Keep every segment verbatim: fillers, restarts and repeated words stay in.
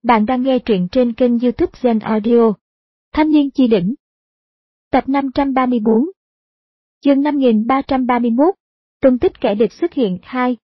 Bạn đang nghe truyện trên kênh YouTube Zen Audio. Thanh niên chi đỉnh. Tập năm trăm ba mươi bốn. Chương năm nghìn ba trăm ba mươi mốt. Tung tích kẻ địch xuất hiện hai.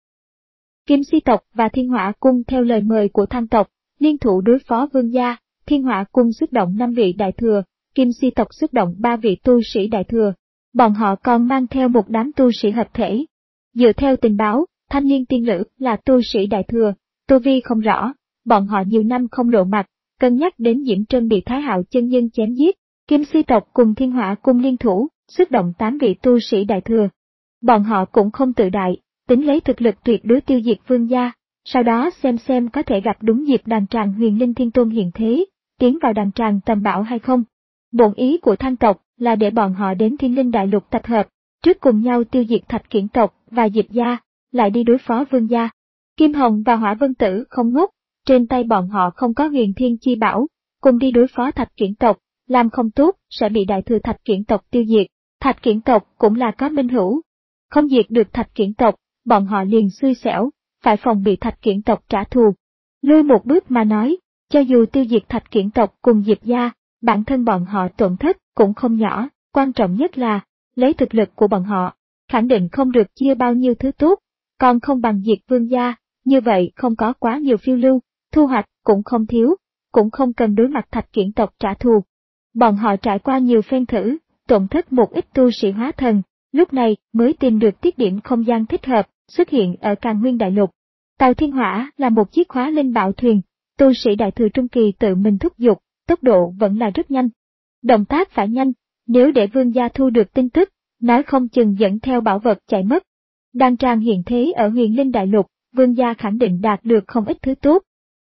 Kim Si tộc và Thiên Hỏa cung theo lời mời của Thang tộc, liên thủ đối phó Vương gia. Thiên Hỏa cung xuất động năm vị đại thừa, Kim Si tộc xuất động ba vị tu sĩ đại thừa. Bọn họ còn mang theo một đám tu sĩ hợp thể. Dựa theo tình báo, thanh niên tiên lữ là tu sĩ đại thừa, tu vi không rõ. Bọn họ nhiều năm không lộ mặt, cân nhắc đến Diễm Trân bị Thái Hạo chân nhân chém giết, Kim Si tộc cùng Thiên Hỏa cung liên thủ, xuất động tám vị tu sĩ đại thừa. Bọn họ cũng không tự đại, tính lấy thực lực tuyệt đối tiêu diệt Vương gia, sau đó xem xem có thể gặp đúng dịp đàn tràng Huyền Linh Thiên Tôn hiện thế, tiến vào đàn tràng tầm bảo hay không. Bổn ý của Thang tộc là để bọn họ đến Thiên Linh Đại Lục tập hợp, trước cùng nhau tiêu diệt Thạch Kiển tộc và Diệp gia, lại đi đối phó Vương gia. Kim Hồng và Hỏa Vân Tử không ngốc. Trên tay bọn họ không có Huyền Thiên Chi Bảo, cùng đi đối phó Thạch Kiển tộc, làm không tốt sẽ bị đại thừa Thạch Kiển tộc tiêu diệt. Thạch Kiển tộc cũng là có minh hữu, không diệt được Thạch Kiển tộc, bọn họ liền xui xẻo, phải phòng bị Thạch Kiển tộc trả thù. Lui một bước mà nói, cho dù tiêu diệt Thạch Kiển tộc cùng Diệp gia, bản thân bọn họ tổn thất cũng không nhỏ, quan trọng nhất là, lấy thực lực của bọn họ, khẳng định không được chia bao nhiêu thứ tốt, còn không bằng diệt Vương gia, như vậy không có quá nhiều phiêu lưu. Thu hoạch cũng không thiếu, cũng không cần đối mặt Thạch Kiển tộc trả thù. Bọn họ trải qua nhiều phen thử, tổn thất một ít tu sĩ hóa thần, lúc này mới tìm được tiết điểm không gian thích hợp, xuất hiện ở Càn Nguyên Đại Lục. Tàu Thiên Hỏa là một chiếc hóa linh bạo thuyền, tu sĩ đại thừa trung kỳ tự mình thúc giục, tốc độ vẫn là rất nhanh. Động tác phải nhanh, nếu để Vương gia thu được tin tức, nói không chừng dẫn theo bảo vật chạy mất. Đan tràng hiện thế ở Huyền Linh Đại Lục, Vương gia khẳng định đạt được không ít thứ tốt.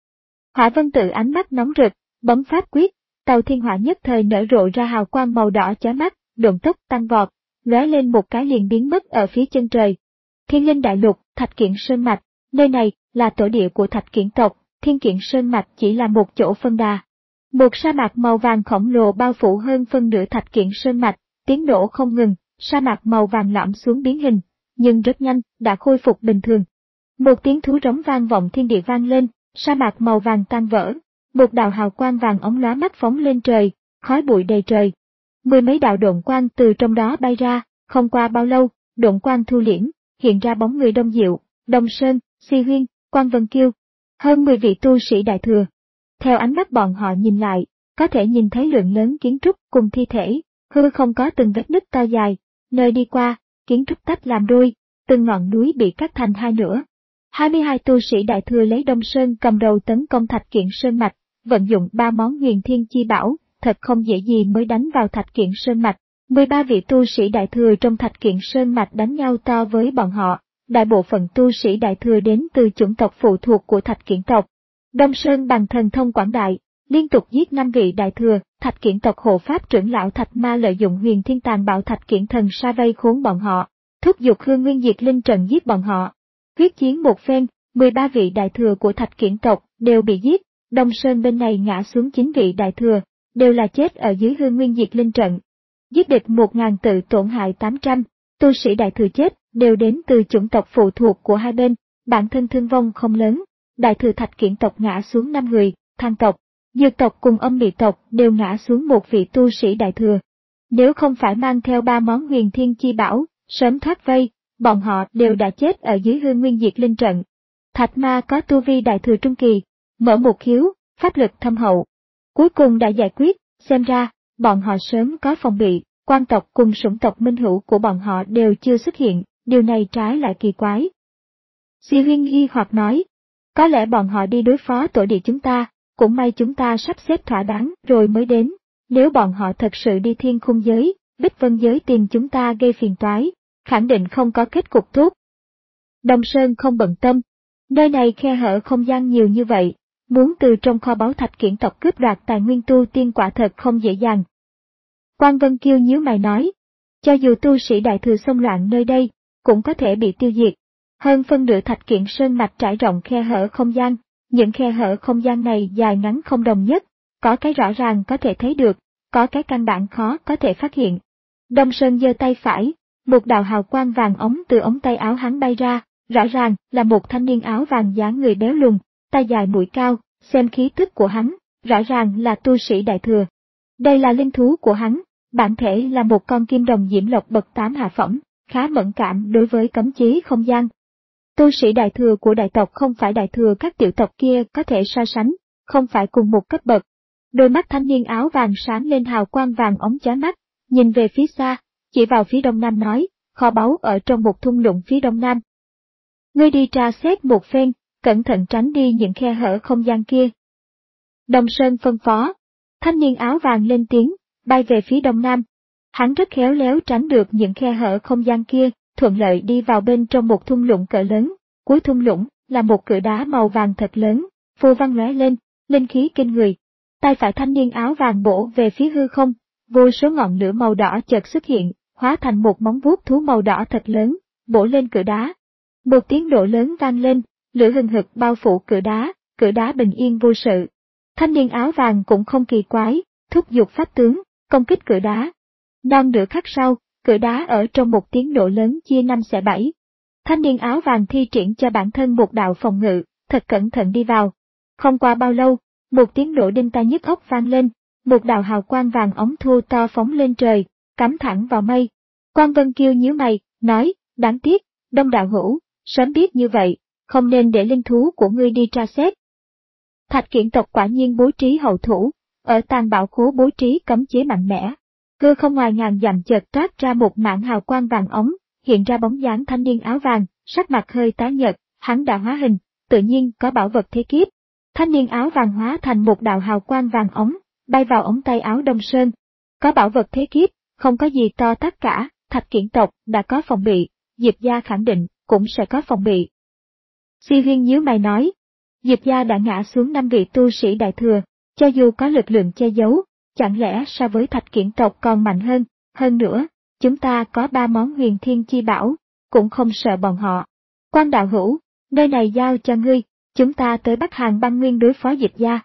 Hỏa Vân Tử ánh mắt nóng rực, bấm pháp quyết, tàu Thiên Hỏa nhất thời nở rộ ra hào quang màu đỏ chói mắt, độn tốc tăng vọt, lóe lên một cái liền biến mất ở phía chân trời. Thiên Linh Đại Lục, Thạch Kiển Sơn Mạch, nơi này là tổ địa của Thạch Kiển tộc, Thiên Kiển Sơn Mạch chỉ là một chỗ phân đà. Một sa mạc màu vàng khổng lồ bao phủ hơn phân nửa Thạch Kiển Sơn Mạch, tiếng nổ không ngừng, sa mạc màu vàng lõm xuống biến hình, nhưng rất nhanh đã khôi phục bình thường. Một tiếng thú rống vang vọng thiên địa vang lên. Sa mạc màu vàng tan vỡ, một đạo hào quang vàng óng lóa mắt phóng lên trời, khói bụi đầy trời. Mười mấy đạo độn quang từ trong đó bay ra, không qua bao lâu, độn quang thu liễm, hiện ra bóng người Đông Diệu, Đông Sơn, Si Huyên, Quan Vân Kiêu, hơn mười vị tu sĩ đại thừa. Theo ánh mắt bọn họ nhìn lại, có thể nhìn thấy lượng lớn kiến trúc cùng thi thể, hư không có từng vết nứt to dài, nơi đi qua, kiến trúc tách làm đôi, từng ngọn núi bị cắt thành hai nửa. hai mươi hai tu sĩ đại thừa lấy Đông Sơn cầm đầu tấn công Thạch Kiển Sơn Mạch, vận dụng ba món Huyền Thiên Chi Bảo, thật không dễ gì mới đánh vào Thạch Kiển Sơn Mạch. mười ba vị tu sĩ đại thừa trong Thạch Kiển Sơn Mạch đánh nhau to với bọn họ, đại bộ phận tu sĩ đại thừa đến từ chủng tộc phụ thuộc của Thạch Kiển tộc. Đông Sơn bằng thần thông quảng đại, liên tục giết năm vị đại thừa, Thạch Kiển tộc hộ pháp trưởng lão Thạch Ma lợi dụng Huyền Thiên Tàn Bạo Thạch Kiển thần sa vây khốn bọn họ, thúc giục Hương Nguyên Diệt Linh trận giết bọn họ. Huyết chiến một phen, mười ba vị đại thừa của Thạch Kiển tộc đều bị giết, Đông Sơn bên này ngã xuống chín vị đại thừa, đều là chết ở dưới Hương Nguyên Diệt Linh trận. Giết địch một ngàn tự tổn hại tám trăm, tu sĩ đại thừa chết đều đến từ chủng tộc phụ thuộc của hai bên, bản thân thương vong không lớn, đại thừa Thạch Kiển tộc ngã xuống năm người, Thang tộc, Dược tộc cùng Âm Mị tộc đều ngã xuống một vị tu sĩ đại thừa. Nếu không phải mang theo ba món Huyền Thiên Chi Bảo, sớm thoát vây, bọn họ đều đã chết ở dưới Hương Nguyên Diệt Linh trận. Thạch Ma có tu vi đại thừa trung kỳ, mở một khiếu, pháp lực thâm hậu. Cuối cùng đã giải quyết, xem ra, bọn họ sớm có phòng bị, quan tộc cùng sủng tộc minh hữu của bọn họ đều chưa xuất hiện, điều này trái lại kỳ quái. Si Huyên nghi hoặc nói, có lẽ bọn họ đi đối phó tổ địa chúng ta, cũng may chúng ta sắp xếp thỏa đáng rồi mới đến, nếu bọn họ thật sự đi thiên khung giới, Bích Vân giới tìm chúng ta gây phiền toái, khẳng định không có kết cục tốt. Đông Sơn không bận tâm, nơi này khe hở không gian nhiều như vậy, muốn từ trong kho báu Thạch Kiển tộc cướp đoạt tài nguyên tu tiên quả thật không dễ dàng. Quan Vân Kiêu nhíu mày nói, cho dù tu sĩ đại thừa xông loạn nơi đây, cũng có thể bị tiêu diệt. Hơn phân nửa Thạch Kiển Sơn Mạch trải rộng khe hở không gian, những khe hở không gian này dài ngắn không đồng nhất, có cái rõ ràng có thể thấy được, có cái căn bản khó có thể phát hiện. Đông Sơn giơ tay phải, một đạo hào quang vàng ống từ ống tay áo hắn bay ra, rõ ràng là một thanh niên áo vàng dáng người béo lùn, tay dài mũi cao, xem khí tức của hắn, rõ ràng là tu sĩ đại thừa. Đây là linh thú của hắn, bản thể là một con kim đồng diễm lộc bậc tám hạ phẩm, khá mẫn cảm đối với cấm chế không gian. Tu sĩ đại thừa của đại tộc không phải đại thừa các tiểu tộc kia có thể so sánh, không phải cùng một cấp bậc. Đôi mắt thanh niên áo vàng sáng lên hào quang vàng ống chói mắt, nhìn về phía xa, chỉ vào phía đông nam nói, kho báu ở trong một thung lũng phía đông nam. Ngươi đi tra xét một phen, cẩn thận tránh đi những khe hở không gian kia. Đồng Sơn phân phó, thanh niên áo vàng lên tiếng, bay về phía đông nam. Hắn rất khéo léo tránh được những khe hở không gian kia, thuận lợi đi vào bên trong một thung lũng cỡ lớn. Cuối thung lũng là một cửa đá màu vàng thật lớn, phù văn lóe lên, linh khí kinh người. Tay phải thanh niên áo vàng bổ về phía hư không, vô số ngọn lửa màu đỏ chợt xuất hiện, hóa thành một móng vuốt thú màu đỏ thật lớn, bổ lên cửa đá. Một tiếng nổ lớn vang lên, lửa hừng hực bao phủ cửa đá, cửa đá bình yên vô sự. Thanh niên áo vàng cũng không kỳ quái, thúc giục pháp tướng, công kích cửa đá. Non nửa khắc sau, cửa đá ở trong một tiếng nổ lớn chia năm xẻ bảy. Thanh niên áo vàng thi triển cho bản thân một đạo phòng ngự, thật cẩn thận đi vào. Không qua bao lâu, một tiếng nổ đinh tai nhức óc vang lên, một đạo hào quang vàng óng thua to phóng lên trời, cắm thẳng vào mây. Quan Vân Kiêu nhíu mày, nói, đáng tiếc, Đông đạo hữu, sớm biết như vậy, không nên để linh thú của ngươi đi tra xét. Thạch Kiển tộc quả nhiên bố trí hậu thủ, ở Tàng Bảo Khố bố trí cấm chế mạnh mẽ. Cơ không ngoài ngàn dặm chợt toát ra một mảng hào quang vàng ống, hiện ra bóng dáng thanh niên áo vàng, sắc mặt hơi tái nhợt, hắn đã hóa hình, tự nhiên có bảo vật thế kiếp. Thanh niên áo vàng hóa thành một đạo hào quang vàng ống, bay vào ống tay áo Đông Sơn. Có bảo vật thế kiếp, không có gì to tát cả, Thạch Kiển tộc đã có phòng bị, Diệp gia khẳng định cũng sẽ có phòng bị. Si Huyên nhíu mày nói, Diệp gia đã ngã xuống năm vị tu sĩ đại thừa, cho dù có lực lượng che giấu, chẳng lẽ so với Thạch Kiển tộc còn mạnh hơn, hơn nữa, chúng ta có ba món huyền thiên chi bảo, cũng không sợ bọn họ. Quan đạo hữu, nơi này giao cho ngươi, chúng ta tới Bắc Hàn băng nguyên đối phó Diệp gia.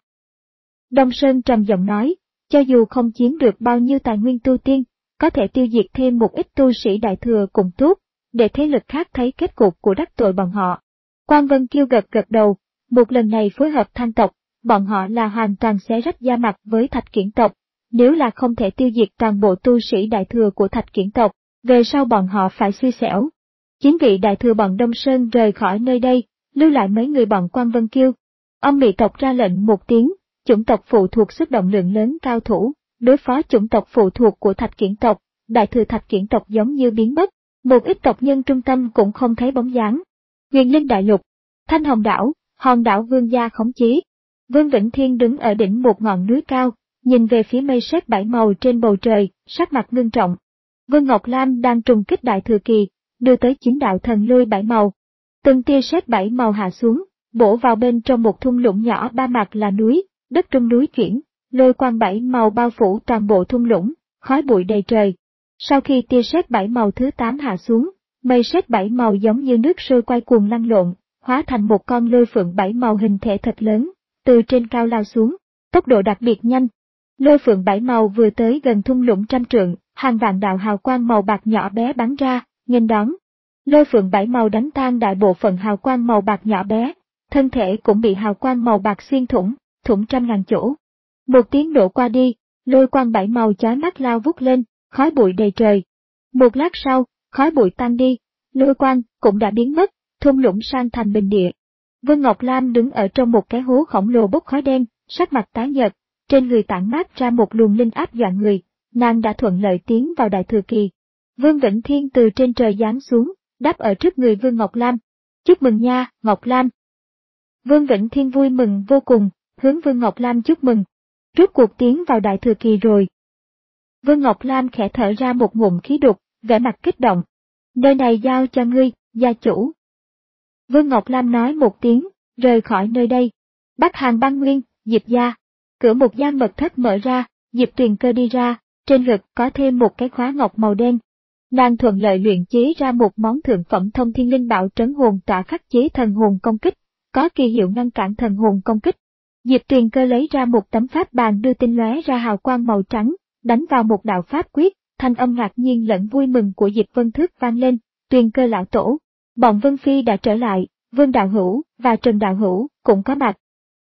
Đông Sơn trầm giọng nói, cho dù không chiếm được bao nhiêu tài nguyên tu tiên, có thể tiêu diệt thêm một ít tu sĩ đại thừa cũng tốt, để thế lực khác thấy kết cục của đắc tội bọn họ. Quan Vân Kiêu gật gật đầu, một lần này phối hợp Than tộc, bọn họ là hoàn toàn xé rách da mặt với Thạch Kiển tộc, nếu là không thể tiêu diệt toàn bộ tu sĩ đại thừa của Thạch Kiển tộc, về sau bọn họ phải xui xẻo. Chín vị đại thừa bọn Đông Sơn rời khỏi nơi đây, lưu lại mấy người bọn Quan Vân Kiêu. Ông Mị tộc ra lệnh một tiếng, chủng tộc phụ thuộc xuất động lượng lớn cao thủ, đối phó chủng tộc phụ thuộc của Thạch Kiển tộc, đại thừa Thạch Kiển tộc giống như biến mất, một ít tộc nhân trung tâm cũng không thấy bóng dáng. Huyền Linh đại lục, Thanh Hồng đảo, hòn đảo Vương gia khống chế. Vương Vĩnh Thiên đứng ở đỉnh một ngọn núi cao, nhìn về phía mây sét bảy màu trên bầu trời, sắc mặt ngưng trọng. Vương Ngọc Lam đang trùng kích đại thừa kỳ, đưa tới chín đạo thần lôi bảy màu. Từng tia sét bảy màu hạ xuống, bổ vào bên trong một thung lũng nhỏ ba mặt là núi, đất trong núi chuyển, lôi quang bảy màu bao phủ toàn bộ thung lũng, khói bụi đầy trời. Sau khi tia sét bảy màu thứ tám hạ xuống, mây sét bảy màu giống như nước sôi quay cuồng lăn lộn, hóa thành một con lôi phượng bảy màu hình thể thật lớn, từ trên cao lao xuống, tốc độ đặc biệt nhanh. Lôi phượng bảy màu vừa tới gần thung lũng trăm trượng, hàng vạn đạo hào quang màu bạc nhỏ bé bắn ra, nghênh đón. Lôi phượng bảy màu đánh tan đại bộ phận hào quang màu bạc nhỏ bé, thân thể cũng bị hào quang màu bạc xuyên thủng, thủng trăm ngàn chỗ. Một tiếng nổ qua đi, lôi quang bảy màu chói mắt lao vút lên, khói bụi đầy trời. Một lát sau, khói bụi tan đi, lôi quang cũng đã biến mất, thung lũng sang thành bình địa. Vương Ngọc Lam đứng ở trong một cái hố khổng lồ bốc khói đen, sắc mặt tái nhợt, trên người tản mát ra một luồng linh áp dọa người, nàng đã thuận lợi tiến vào đại thừa kỳ. Vương Vĩnh Thiên từ trên trời giáng xuống, đáp ở trước người Vương Ngọc Lam. Chúc mừng nha, Ngọc Lam. Vương Vĩnh Thiên vui mừng vô cùng, hướng Vương Ngọc Lam chúc mừng. Rốt cuộc tiến vào đại thừa kỳ rồi. Vương Ngọc Lam khẽ thở ra một ngụm khí đục, vẻ mặt kích động. Nơi này giao cho ngươi, gia chủ. Vương Ngọc Lam nói một tiếng, rời khỏi nơi đây. Bắc Hàn băng nguyên, Diệp gia. Cửa một gian mật thất mở ra, Diệp Tuyền Cơ đi ra, trên ngực có thêm một cái khóa ngọc màu đen. Nàng thuận lợi luyện chế ra một món thượng phẩm thông thiên linh bảo trấn hồn tỏa khắc chế thần hồn công kích, có kỳ hiệu ngăn cản thần hồn công kích. Diệp Tuyền Cơ lấy ra một tấm pháp bàn đưa tinh lóe ra hào quang màu trắng, đánh vào một đạo pháp quyết, thanh âm ngạc nhiên lẫn vui mừng của Diệp Vân Thức vang lên, Tuyền Cơ lão tổ, bọn Vân Phi đã trở lại, Vương đạo hữu và Trần đạo hữu cũng có mặt.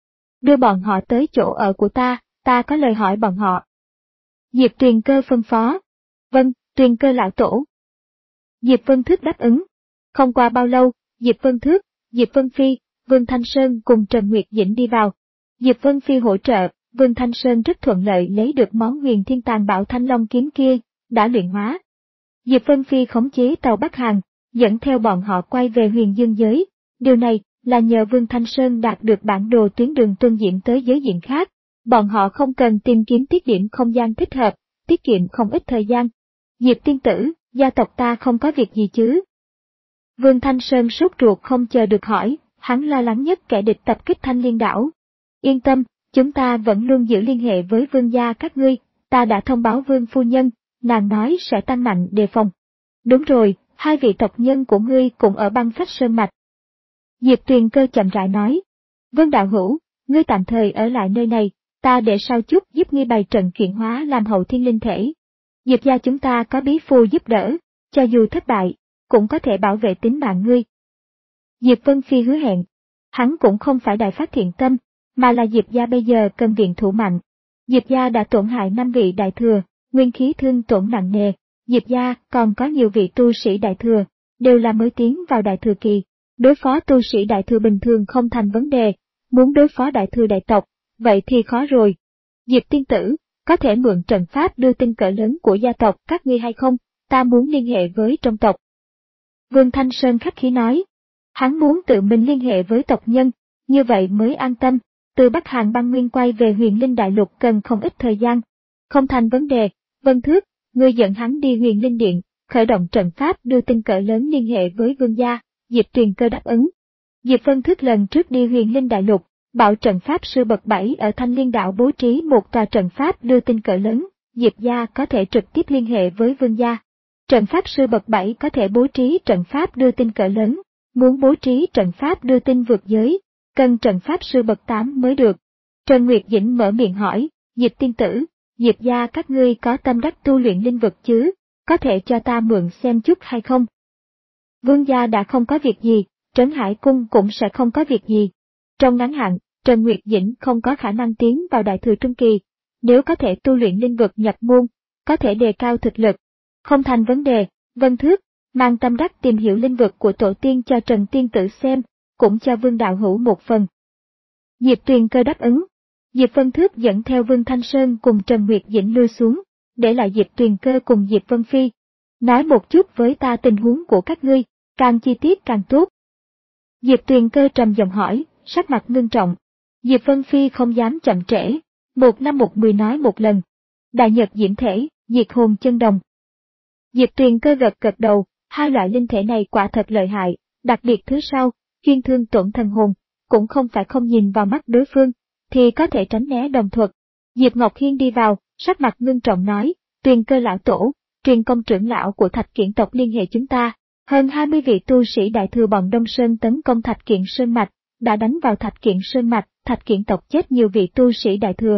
đưa bọn họ tới chỗ ở của ta, ta có lời hỏi bọn họ. Diệp Tuyền Cơ phân phó. Vâng, Tuyền Cơ lão tổ. Diệp Vân Thước đáp ứng. Không qua bao lâu, Diệp Vân Thước, Diệp Vân Phi, Vương Thanh Sơn cùng Trần Nguyệt Dĩnh đi vào. Diệp Vân Phi hỗ trợ, Vương Thanh Sơn rất thuận lợi lấy được món huyền thiên tàn bạo thanh long kiếm kia, đã luyện hóa. Diệp Vân Phi khống chế tàu Bắc Hàn, dẫn theo bọn họ quay về huyền dương giới. Điều này là nhờ Vương Thanh Sơn đạt được bản đồ tuyến đường tuân diện tới giới diện khác. Bọn họ không cần tìm kiếm tiết điểm không gian thích hợp, tiết kiệm không ít thời gian. Diệp tiên tử, gia tộc ta không có việc gì chứ? Vương Thanh Sơn sốt ruột không chờ được hỏi, hắn lo lắng nhất kẻ địch tập kích Thanh Liên đảo. Yên tâm, chúng ta vẫn luôn giữ liên hệ với vương gia các ngươi, ta đã thông báo vương phu nhân, nàng nói sẽ tăng mạnh đề phòng. Đúng rồi, hai vị tộc nhân của ngươi cũng ở băng phách sơn mạch. Diệp Tuyền Cơ chậm rãi nói. Vương đạo hữu, ngươi tạm thời ở lại nơi này, ta để sau chút giúp ngươi bày trận chuyển hóa làm hậu thiên linh thể. Diệp gia chúng ta có bí phù giúp đỡ, cho dù thất bại, cũng có thể bảo vệ tính mạng ngươi. Diệp Vân Phi hứa hẹn. Hắn cũng không phải đại phát thiện tâm, mà là Diệp gia bây giờ cần viện thủ mạnh. Diệp gia đã tổn hại năm vị đại thừa, nguyên khí thương tổn nặng nề. Diệp gia còn có nhiều vị tu sĩ đại thừa, đều là mới tiến vào đại thừa kỳ. Đối phó tu sĩ đại thừa bình thường không thành vấn đề, muốn đối phó đại thừa đại tộc, vậy thì khó rồi. Diệp tiên tử, có thể mượn trận pháp đưa tin cỡ lớn của gia tộc các ngươi hay không, ta muốn liên hệ với trong tộc. Vương Thanh Sơn khách khí nói, hắn muốn tự mình liên hệ với tộc nhân, như vậy mới an tâm, từ Bắc Hàn băng nguyên quay về huyền linh đại lục cần không ít thời gian. Không thành vấn đề, Vân Thước, ngươi dẫn hắn đi huyền linh điện, khởi động trận pháp đưa tin cỡ lớn liên hệ với vương gia. Diệp Tuyền Cơ đáp ứng. Diệp Vân Thước lần trước đi huyền linh đại lục, bảo trận pháp sư bậc bảy ở Thanh Liên đảo bố trí một tòa trận pháp đưa tin cỡ lớn, Diệp gia có thể trực tiếp liên hệ với vương gia. Trận pháp sư bậc bảy có thể bố trí trận pháp đưa tin cỡ lớn, muốn bố trí trận pháp đưa tin vượt giới, cần trận pháp sư bậc tám mới được. Trần Nguyệt Dĩnh mở miệng hỏi, Diệp tiên tử, Diệp gia các ngươi có tâm đắc tu luyện linh vực chứ, có thể cho ta mượn xem chút hay không? Vương gia đã không có việc gì, Trấn Hải Cung cũng sẽ không có việc gì. Trong ngắn hạn, Trần Nguyệt Dĩnh không có khả năng tiến vào đại thừa trung kỳ, nếu có thể tu luyện linh vực nhập môn, có thể đề cao thực lực. Không thành vấn đề, Vân Thước, mang tâm đắc tìm hiểu linh vực của tổ tiên cho Trần tiên tử xem, cũng cho Vương đạo hữu một phần. Diệp Tuyền Cơ đáp ứng. Diệp Vân Thước dẫn theo Vương Thanh Sơn cùng Trần Nguyệt Dĩnh lui xuống, để lại Diệp Tuyền Cơ cùng Diệp Vân Phi. Nói một chút với ta tình huống của các ngươi, càng chi tiết càng tốt. Diệp Tuyền Cơ trầm giọng hỏi, sắc mặt ngưng trọng. Diệp Vân Phi không dám chậm trễ, một năm một mười nói một lần. Đại nhật diễm thể, diệt hồn chân đồng. Diệp Tuyền Cơ gật gật đầu, hai loại linh thể này quả thật lợi hại, đặc biệt thứ sau, chuyên thương tổn thần hồn, cũng không phải không nhìn vào mắt đối phương, thì có thể tránh né đồng thuật. Diệp Ngọc Hiên đi vào, sắc mặt ngưng trọng nói, Tuyền Cơ lão tổ, truyền công trưởng lão của Thạch Kiển tộc liên hệ chúng ta, hơn hai mươi vị tu sĩ đại thừa bọn Đông Sơn tấn công Thạch Kiển Sơn Mạch, đã đánh vào Thạch Kiển Sơn Mạch, Thạch Kiển tộc chết nhiều vị tu sĩ đại thừa.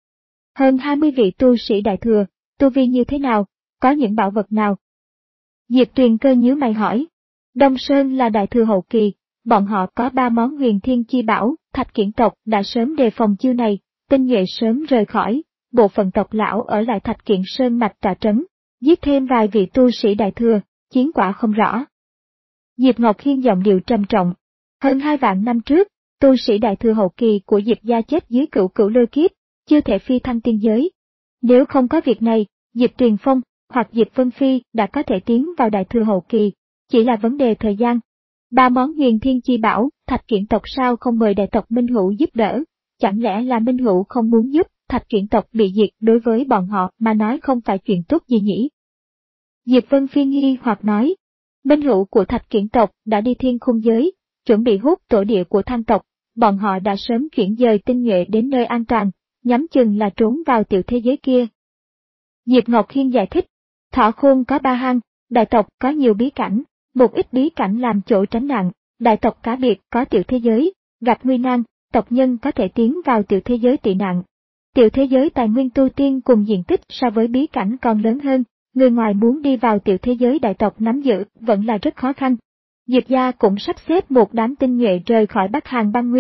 Hơn hai mươi vị tu sĩ đại thừa, tu vi như thế nào, có những bảo vật nào? Diệp Tuyền Cơ nhíu mày hỏi. Đông Sơn là đại thừa hậu kỳ, bọn họ có ba món huyền thiên chi bảo, Thạch Kiển tộc đã sớm đề phòng chiêu này, tinh nhuệ sớm rời khỏi, bộ phận tộc lão ở lại Thạch Kiển Sơn Mạch trả trấn, giết thêm vài vị tu sĩ đại thừa, chiến quả không rõ. Diệp Ngọc Hiên giọng điệu trầm trọng. Hơn hai vạn năm trước, tu sĩ đại thừa hậu kỳ của Diệp gia chết dưới cửu cửu lôi kiếp, chưa thể phi thăng tiên giới. Nếu không có việc này, Diệp Tuyền Phong hoặc Diệp Vân Phi đã có thể tiến vào đại thừa hậu kỳ, chỉ là vấn đề thời gian. Ba món huyền thiên chi bảo, Thạch Kiển tộc sao không mời đại tộc Minh Hữu giúp đỡ? Chẳng lẽ là Minh Hữu không muốn giúp Thạch Kiển tộc bị diệt, đối với bọn họ mà nói không phải chuyện tốt gì nhỉ? Diệp Vân Phi nghi hoặc nói, Minh Hữu của Thạch Kiển tộc đã đi thiên khung giới, chuẩn bị hút tổ địa của Thang tộc, bọn họ đã sớm chuyển dời tinh nhuệ đến nơi an toàn, nhắm chừng là trốn vào tiểu thế giới kia. Diệp Ngọc Hiên giải thích, Thỏ Khôn có ba hang, đại tộc có nhiều bí cảnh, một ít bí cảnh làm chỗ tránh nạn, đại tộc cá biệt có tiểu thế giới, gặp nguy nan, tộc nhân có thể tiến vào tiểu thế giới tị nạn. Tiểu thế giới tài nguyên tu tiên cùng diện tích so với bí cảnh còn lớn hơn, người ngoài muốn đi vào tiểu thế giới đại tộc nắm giữ vẫn là rất khó khăn. Diệp gia cũng sắp xếp một đám tinh nhuệ rời khỏi Bắc Hàn băng nguyên,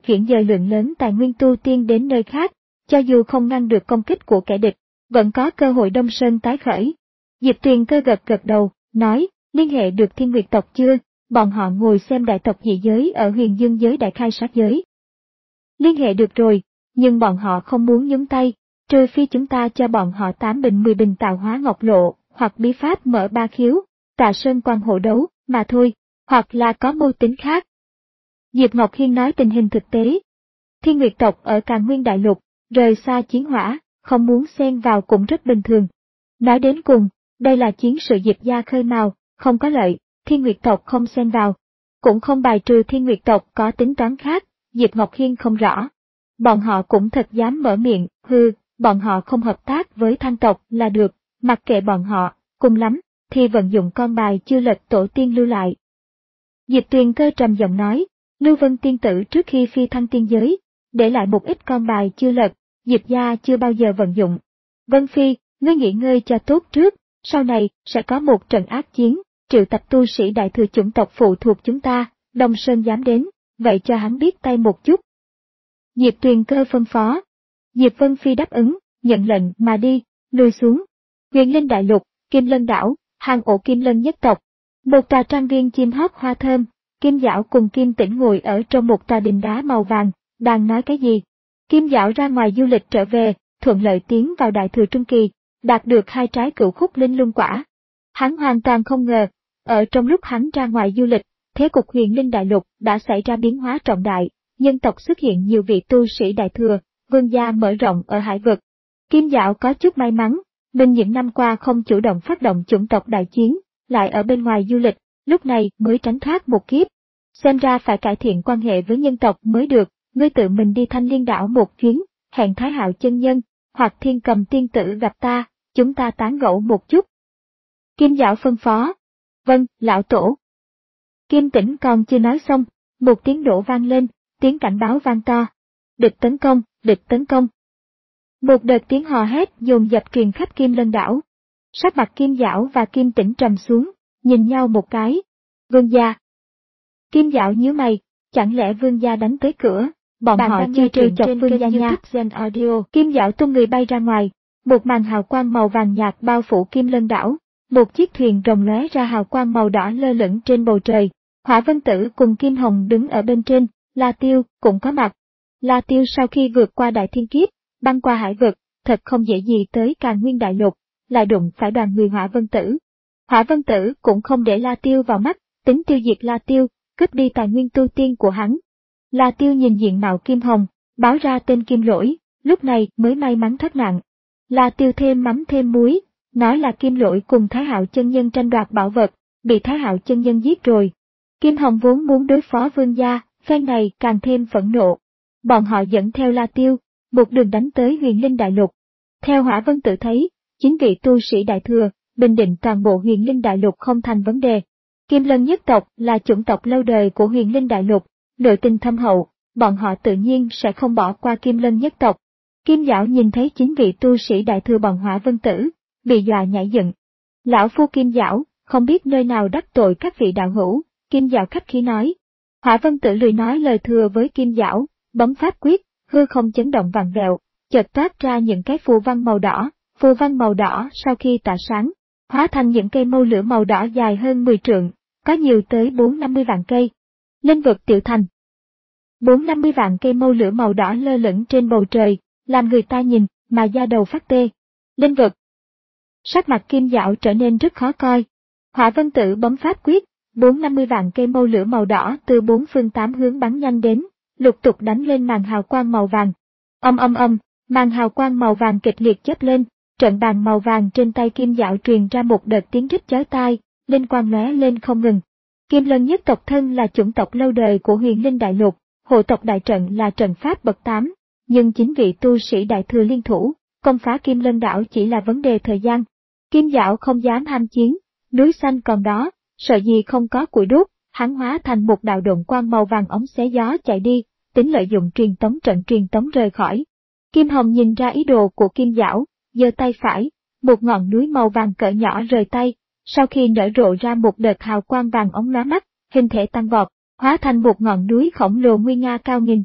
chuyển dời lượng lớn tài nguyên tu tiên đến nơi khác, cho dù không ngăn được công kích của kẻ địch, vẫn có cơ hội Đông Sơn tái khởi. Diệp Tuyền Cơ gật gật đầu, nói, liên hệ được Thiên Nguyệt tộc chưa? Bọn họ ngồi xem đại tộc dị giới ở Huyền Dương giới đại khai sát giới. Liên hệ được rồi, nhưng bọn họ không muốn nhúng tay, trừ phi chúng ta cho bọn họ tám bình mười bình tạo hóa ngọc lộ, hoặc bí pháp mở ba khiếu, Tà Sơn quan hộ đấu, mà thôi, hoặc là có mưu tính khác. Diệp Ngọc Hiên nói tình hình thực tế. Thiên Nguyệt tộc ở Càn Nguyên Đại Lục, rời xa chiến hỏa, không muốn xen vào cũng rất bình thường. Nói đến cùng, đây là chiến sự Diệp gia khơi mào, không có lợi, Thiên Nguyệt tộc không xen vào. Cũng không bài trừ Thiên Nguyệt tộc có tính toán khác, Diệp Ngọc Hiên không rõ. Bọn họ cũng thật dám mở miệng, hừ, bọn họ không hợp tác với Thang tộc là được, mặc kệ bọn họ, cùng lắm, thì vận dụng con bài chưa lật tổ tiên lưu lại. Diệp Tuyền Cơ trầm giọng nói, Lưu Vân tiên tử trước khi phi thăng tiên giới, để lại một ít con bài chưa lật, Diệp gia chưa bao giờ vận dụng. Vân Phi, ngươi nghỉ ngơi cho tốt trước, sau này sẽ có một trận ác chiến, triệu tập tu sĩ đại thừa chủng tộc phụ thuộc chúng ta, Đông Sơn dám đến, vậy cho hắn biết tay một chút. Diệp Tuyền Cơ phân phó. Diệp Vân Phi đáp ứng, nhận lệnh mà đi, lùi xuống. Huyền Linh Đại Lục, Kim Lân Đảo, hang ổ Kim Lân nhất tộc. Một tòa trang viên chim hót hoa thơm, Kim Giảo cùng Kim Tĩnh ngồi ở trong một tòa đình đá màu vàng, đang nói cái gì. Kim Giảo ra ngoài du lịch trở về, thuận lợi tiến vào Đại Thừa Trung Kỳ, đạt được hai trái cửu khúc linh luân quả. Hắn hoàn toàn không ngờ, ở trong lúc hắn ra ngoài du lịch, thế cục Huyền Linh Đại Lục đã xảy ra biến hóa trọng đại, nhân tộc xuất hiện nhiều vị tu sĩ Đại Thừa, vương gia mở rộng ở hải vực. Kim Giảo có chút may mắn, mình những năm qua không chủ động phát động chủng tộc đại chiến, lại ở bên ngoài du lịch, lúc này mới tránh thoát một kiếp. Xem ra phải cải thiện quan hệ với nhân tộc mới được, ngươi tự mình đi Thanh Liên Đảo một chuyến, hẹn Thái Hạo chân nhân, hoặc Thiên Cầm tiên tử gặp ta, chúng ta tán gẫu một chút. Kim Giảo phân phó. Vâng, lão tổ. Kim Tĩnh còn chưa nói xong, một tiếng nổ vang lên, tiếng cảnh báo vang to. Địch tấn công, địch tấn công. Một đợt tiếng hò hét dồn dập truyền khắp Kim Lân Đảo. Sắc mặt Kim Giảo và Kim Tĩnh trầm xuống, nhìn nhau một cái. Vương gia. Kim Giảo nhíu mày, chẳng lẽ vương gia đánh tới cửa, bọn Bạn họ chưa trêu chọc vương gia nha. Kim Giảo tung người bay ra ngoài, một màn hào quang màu vàng nhạt bao phủ Kim Lân Đảo, một chiếc thuyền rồng lóe ra hào quang màu đỏ lơ lửng trên bầu trời. Hỏa Vân Tử cùng Kim Hồng đứng ở bên trên, La Tiêu cũng có mặt. La Tiêu sau khi vượt qua đại thiên kiếp, băng qua hải vực, thật không dễ gì tới Càn Nguyên Đại Lục, lại đụng phải đoàn người Hỏa Vân Tử. Hỏa Vân Tử cũng không để La Tiêu vào mắt, tính tiêu diệt La Tiêu, cướp đi tài nguyên tu tiên của hắn. La Tiêu nhìn diện mạo Kim Hồng, báo ra tên Kim Lỗi, lúc này mới may mắn thoát nạn. La Tiêu thêm mắm thêm muối, nói là Kim Lỗi cùng Thái Hạo chân nhân tranh đoạt bảo vật, bị Thái Hạo chân nhân giết rồi. Kim Hồng vốn muốn đối phó vương gia, phen này càng thêm phẫn nộ. Bọn họ dẫn theo La Tiêu, một đường đánh tới Huyền Linh Đại Lục. Theo Hỏa Vân Tử thấy, chính vị tu sĩ Đại Thừa, bình định toàn bộ Huyền Linh Đại Lục không thành vấn đề. Kim Lân nhất tộc là chủng tộc lâu đời của Huyền Linh Đại Lục, nội tình thâm hậu, bọn họ tự nhiên sẽ không bỏ qua Kim Lân nhất tộc. Kim Giảo nhìn thấy chính vị tu sĩ Đại Thừa bọn Hỏa Vân Tử, bị dọa nhảy dựng. Lão phu Kim Giảo, không biết nơi nào đắc tội các vị đạo hữu, Kim Giảo khách khí nói. Hỏa Vân Tử lười nói lời thừa với Kim Giảo, bấm pháp quyết, hư không chấn động vặn vẹo, chợt toát ra những cái phù văn màu đỏ, phù văn màu đỏ sau khi tỏa sáng, hóa thành những cây mâu lửa màu đỏ dài hơn mười trượng, có nhiều tới bốn năm mươi vạn cây. Linh vực tiểu thành. Bốn năm mươi vạn cây mâu lửa màu đỏ lơ lửng trên bầu trời, làm người ta nhìn mà da đầu phát tê. Linh vực. Sắc mặt Kim Giảo trở nên rất khó coi. Hỏa Vân Tử bấm pháp quyết, bốn năm mươi vạn cây mâu lửa màu đỏ từ bốn phương tám hướng bắn nhanh đến, lục tục đánh lên màn hào quang màu vàng. Âm âm âm, màn hào quang màu vàng kịch liệt chớp lên, trận bàn màu vàng trên tay Kim Giảo truyền ra một đợt tiếng rít chói tai, linh quang lóe lên không ngừng. Kim Lân nhất tộc thân là chủng tộc lâu đời của Huyền Linh Đại Lục, hộ tộc đại trận là trận pháp bậc tám, nhưng chính vị tu sĩ Đại Thừa liên thủ, công phá Kim Lân đảo chỉ là vấn đề thời gian. Kim Giảo không dám ham chiến, núi xanh còn đó, sợ gì không có củi đốt, hắn hóa thành một đạo độn quang màu vàng ống xé gió chạy đi, tính lợi dụng truyền tống trận truyền tống rời khỏi. Kim Hồng nhìn ra ý đồ của Kim Giảo, giơ tay phải, một ngọn núi màu vàng cỡ nhỏ rời tay, sau khi nở rộ ra một đợt hào quang vàng ống lóa mắt, hình thể tăng vọt, hóa thành một ngọn núi khổng lồ nguy nga cao nghìn trượng,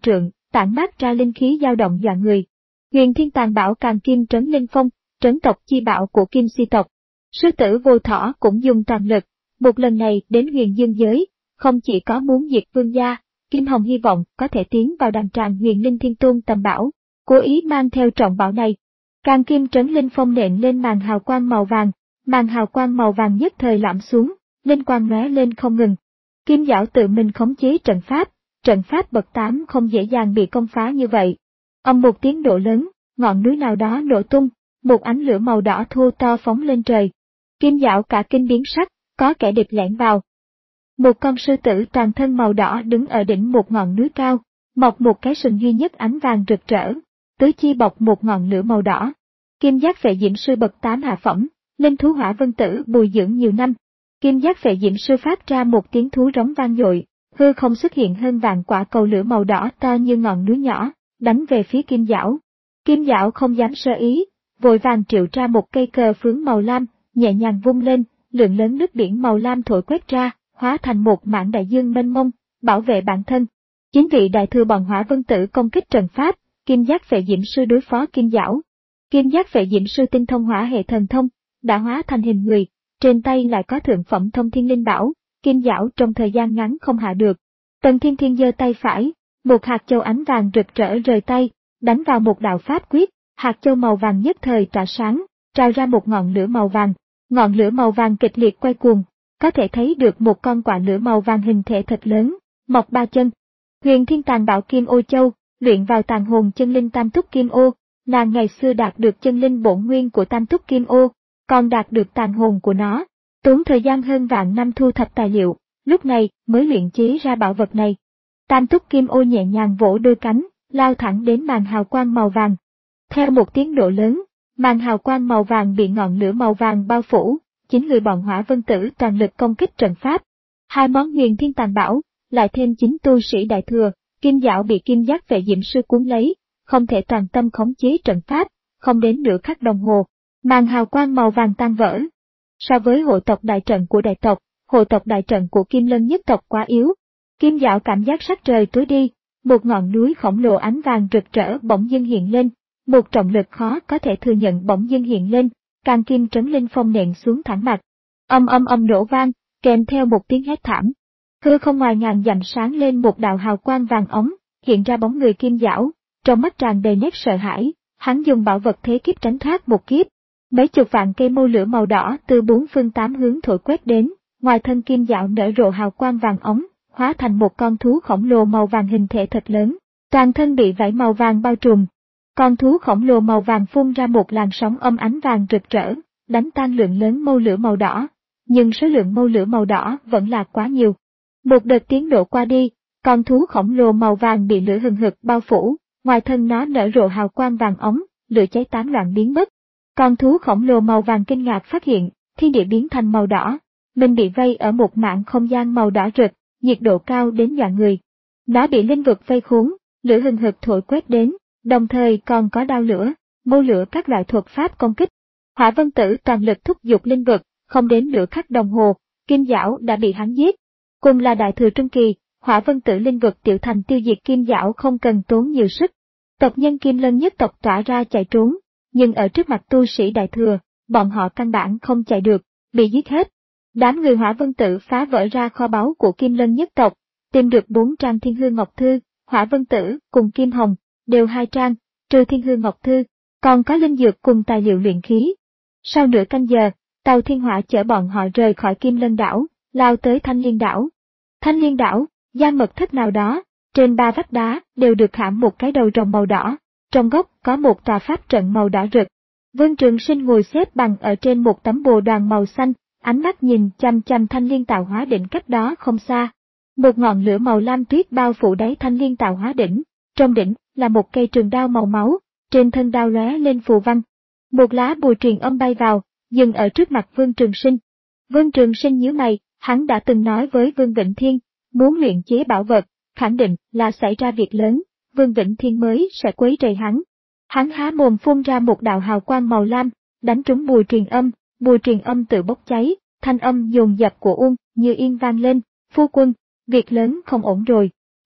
tản mát ra linh khí dao động dọa người. Huyền Thiên Tàn Bảo Càng Kim Trấn Linh Phong, trấn tộc chi bảo của Kim Si tộc. Sư tử Vô Thỏ cũng dùng toàn lực, một lần này đến Huyền Dương giới, không chỉ có muốn diệt vương gia, Kim Hồng hy vọng có thể tiến vào đàn tràng Huyền Linh Thiên Tôn tầm bảo, cố ý mang theo trọng bảo này. Càng Kim Trấn Linh Phong nện lên màn hào quang màu vàng, màn hào quang màu vàng nhất thời lõm xuống, linh quang lóe lên không ngừng. Kim Giảo tự mình khống chế trận pháp, trận pháp bậc tám không dễ dàng bị công phá như vậy. Âm một tiếng nổ lớn, ngọn núi nào đó nổ tung, một ánh lửa màu đỏ thô to phóng lên trời. Kim Giảo cả kinh biến sắc, có kẻ địch lẻn vào. Một con sư tử toàn thân màu đỏ đứng ở đỉnh một ngọn núi cao, mọc một cái sừng duy nhất ánh vàng rực rỡ, tứ chi bọc một ngọn lửa màu đỏ. Kim Giác Phệ Diễm Sư bậc tám hạ phẩm, linh thú Hỏa Vân Tử bồi dưỡng nhiều năm. Kim Giác Phệ Diễm Sư phát ra một tiếng thú rống vang dội, hư không xuất hiện hơn vạn quả cầu lửa màu đỏ to như ngọn núi nhỏ, đánh về phía Kim Giảo. Kim Giảo không dám sơ ý, vội vàng triệu ra một cây cờ phướng màu lam, nhẹ nhàng vung lên, lượng lớn nước biển màu lam thổi quét ra, hóa thành một mảng đại dương mênh mông, bảo vệ bản thân. Chính vị đại thừa bọn Hỏa Vân Tử công kích trận pháp, Kim Giác Phệ Diễm Sư đối phó Kim Giảo. Kim Giác Phệ Diễm Sư tinh thông hỏa hệ thần thông, đã hóa thành hình người, trên tay lại có thượng phẩm thông thiên linh bảo, Kim Giảo trong thời gian ngắn không hạ được. Tần Thiên Thiên giơ tay phải, một hạt châu ánh vàng rực rỡ rời tay, đánh vào một đạo pháp quyết, hạt châu màu vàng nhất thời tỏa sáng, trào ra một ngọn lửa màu vàng. Ngọn lửa màu vàng kịch liệt quay cuồng, có thể thấy được một con quả lửa màu vàng hình thể thật lớn, mọc ba chân. Huyền Thiên Tàn Bảo Kim Ô Châu, luyện vào tàn hồn chân linh Tam Túc Kim Ô, nàng ngày xưa đạt được chân linh bổn nguyên của Tam Túc Kim Ô, còn đạt được tàn hồn của nó, tốn thời gian hơn vạn năm thu thập tài liệu, lúc này mới luyện chế ra bảo vật này. Tam Túc Kim Ô nhẹ nhàng vỗ đôi cánh, lao thẳng đến màn hào quang màu vàng. Theo một tiếng nổ lớn, màn hào quang màu vàng bị ngọn lửa màu vàng bao phủ, chính người bọn Hỏa Vân Tử toàn lực công kích trận pháp. Hai món Huyền Thiên Tàn Bảo, lại thêm chính tu sĩ đại thừa, Kim Giảo bị Kim Giác Phệ Diễm Sư cuốn lấy, không thể toàn tâm khống chế trận pháp, không đến nửa khắc đồng hồ, màn hào quang màu vàng tan vỡ. So với hộ tộc đại trận của đại tộc, hộ tộc đại trận của Kim Lân nhất tộc quá yếu. Kim Giảo cảm giác sắc trời tối đi, một ngọn núi khổng lồ ánh vàng rực rỡ bỗng dưng hiện lên, một trọng lực khó có thể thừa nhận bỗng dưng hiện lên, Càng Kim Trấn Linh Phong nện xuống thẳng mặt. Âm âm âm nổ vang, kèm theo một tiếng hét thảm. Hư không ngoài ngàn dặm sáng lên một đạo hào quang vàng ống, hiện ra bóng người Kim Giảo, trong mắt tràn đầy nét sợ hãi, hắn dùng bảo vật thế kiếp tránh thoát một kiếp. Mấy chục vạn cây mâu lửa màu đỏ từ bốn phương tám hướng thổi quét đến, ngoài thân Kim Giảo nở rộ hào quang vàng ống, hóa thành một con thú khổng lồ màu vàng hình thể thật lớn, toàn thân bị vảy màu vàng bao trùm. Con thú khổng lồ màu vàng phun ra một làn sóng âm ánh vàng rực rỡ, đánh tan lượng lớn mâu lửa màu đỏ, nhưng số lượng mâu lửa màu đỏ vẫn là quá nhiều. Một đợt tiếng nổ qua đi, con thú khổng lồ màu vàng bị lửa hừng hực bao phủ, ngoài thân nó nở rộ hào quang vàng ống, lửa cháy tán loạn biến mất. Con thú khổng lồ màu vàng kinh ngạc phát hiện, thiên địa biến thành màu đỏ, mình bị vây ở một mảng không gian màu đỏ rực, nhiệt độ cao đến dọa người. Nó bị linh vực vây khốn, lửa hừng hực thổi quét đến, đồng thời còn có đao lửa, mâu lửa các loại thuật pháp công kích. Hỏa Vân Tử toàn lực thúc giục linh vực, không đến nửa khắc đồng hồ, Kim Giảo đã bị hắn giết. Cùng là đại thừa trung kỳ, Hỏa Vân Tử linh vực tiểu thành tiêu diệt Kim Giảo không cần tốn nhiều sức. Tộc nhân Kim Lân nhất tộc tỏa ra chạy trốn, nhưng ở trước mặt tu sĩ đại thừa, bọn họ căn bản không chạy được, bị giết hết. Đám người Hỏa Vân Tử phá vỡ ra kho báu của Kim Lân nhất tộc, tìm được bốn trang Thiên Hư Ngọc Thư, Hỏa Vân Tử cùng Kim Hồng, đều hai trang, trừ Thiên Hư Ngọc Thư, còn có linh dược cùng tài liệu luyện khí. Sau nửa canh giờ, tàu thiên hỏa chở bọn họ rời khỏi Kim Lân đảo, lao tới Thanh Liên đảo. Thanh Liên đảo, gian mật thất nào đó, trên ba vách đá đều được khảm một cái đầu rồng màu đỏ, trong góc có một tòa pháp trận màu đỏ rực. Vương Trường Sinh ngồi xếp bằng ở trên một tấm bồ đoàn màu xanh, ánh mắt nhìn chăm chăm Thanh Liên tạo hóa đỉnh cách đó không xa. Một ngọn lửa màu lam tuyết bao phủ đáy Thanh Liên tạo hóa đỉnh, trong đỉnh là một cây trường đao màu máu, trên thân đao lóe lên phù văn. Một lá bùa truyền âm bay vào, dừng ở trước mặt Vương Trường Sinh. Vương Trường Sinh nhíu mày, hắn đã từng nói với Vương Vĩnh Thiên, muốn luyện chế bảo vật, khẳng định là xảy ra việc lớn, Vương Vĩnh Thiên mới sẽ quấy rầy hắn. Hắn há mồm phun ra một đạo hào quang màu lam, đánh trúng bùa truyền âm, bùa truyền âm tự bốc cháy, thanh âm dồn dập của Uông Như Yên vang lên, phu quân, việc lớn không ổn rồi.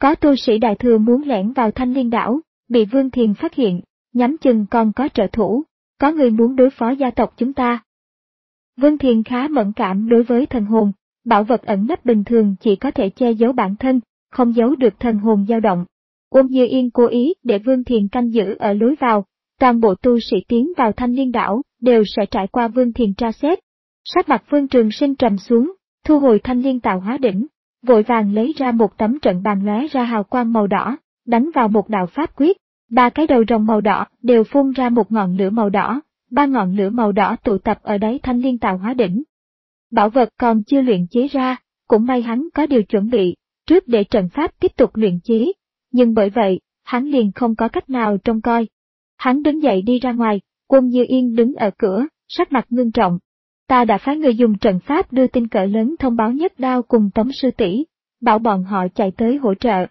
Có tu sĩ đại thừa muốn lẻn vào Thanh Liên đảo, bị Vương Thiền phát hiện, nhắm chừng còn có trợ thủ, có người muốn đối phó gia tộc chúng ta. Vương Thiền khá mẫn cảm đối với thần hồn, bảo vật ẩn nấp bình thường chỉ có thể che giấu bản thân, không giấu được thần hồn dao động. Uông Như Yên cố ý để Vương Thiền canh giữ ở lối vào, toàn bộ tu sĩ tiến vào Thanh Liên đảo đều sẽ trải qua Vương Thiền tra xét. Sắc mặt Vương Trường Sinh trầm xuống, thu hồi Thanh Liên tạo hóa đỉnh, vội vàng lấy ra một tấm trận bàn lóe ra hào quang màu đỏ, đánh vào một đạo pháp quyết, ba cái đầu rồng màu đỏ đều phun ra một ngọn lửa màu đỏ, ba ngọn lửa màu đỏ tụ tập ở đáy Thanh Liên tạo hóa đỉnh. Bảo vật còn chưa luyện chế ra, cũng may hắn có điều chuẩn bị, trước để trận pháp tiếp tục luyện chế, nhưng bởi vậy, hắn liền không có cách nào trông coi. Hắn đứng dậy đi ra ngoài, Uông Như Yên đứng ở cửa, sắc mặt ngưng trọng. Ta đã phái người dùng trận pháp đưa tin cỡ lớn thông báo Nhất Đao cùng Tống sư tỷ, bảo bọn họ chạy tới hỗ trợ.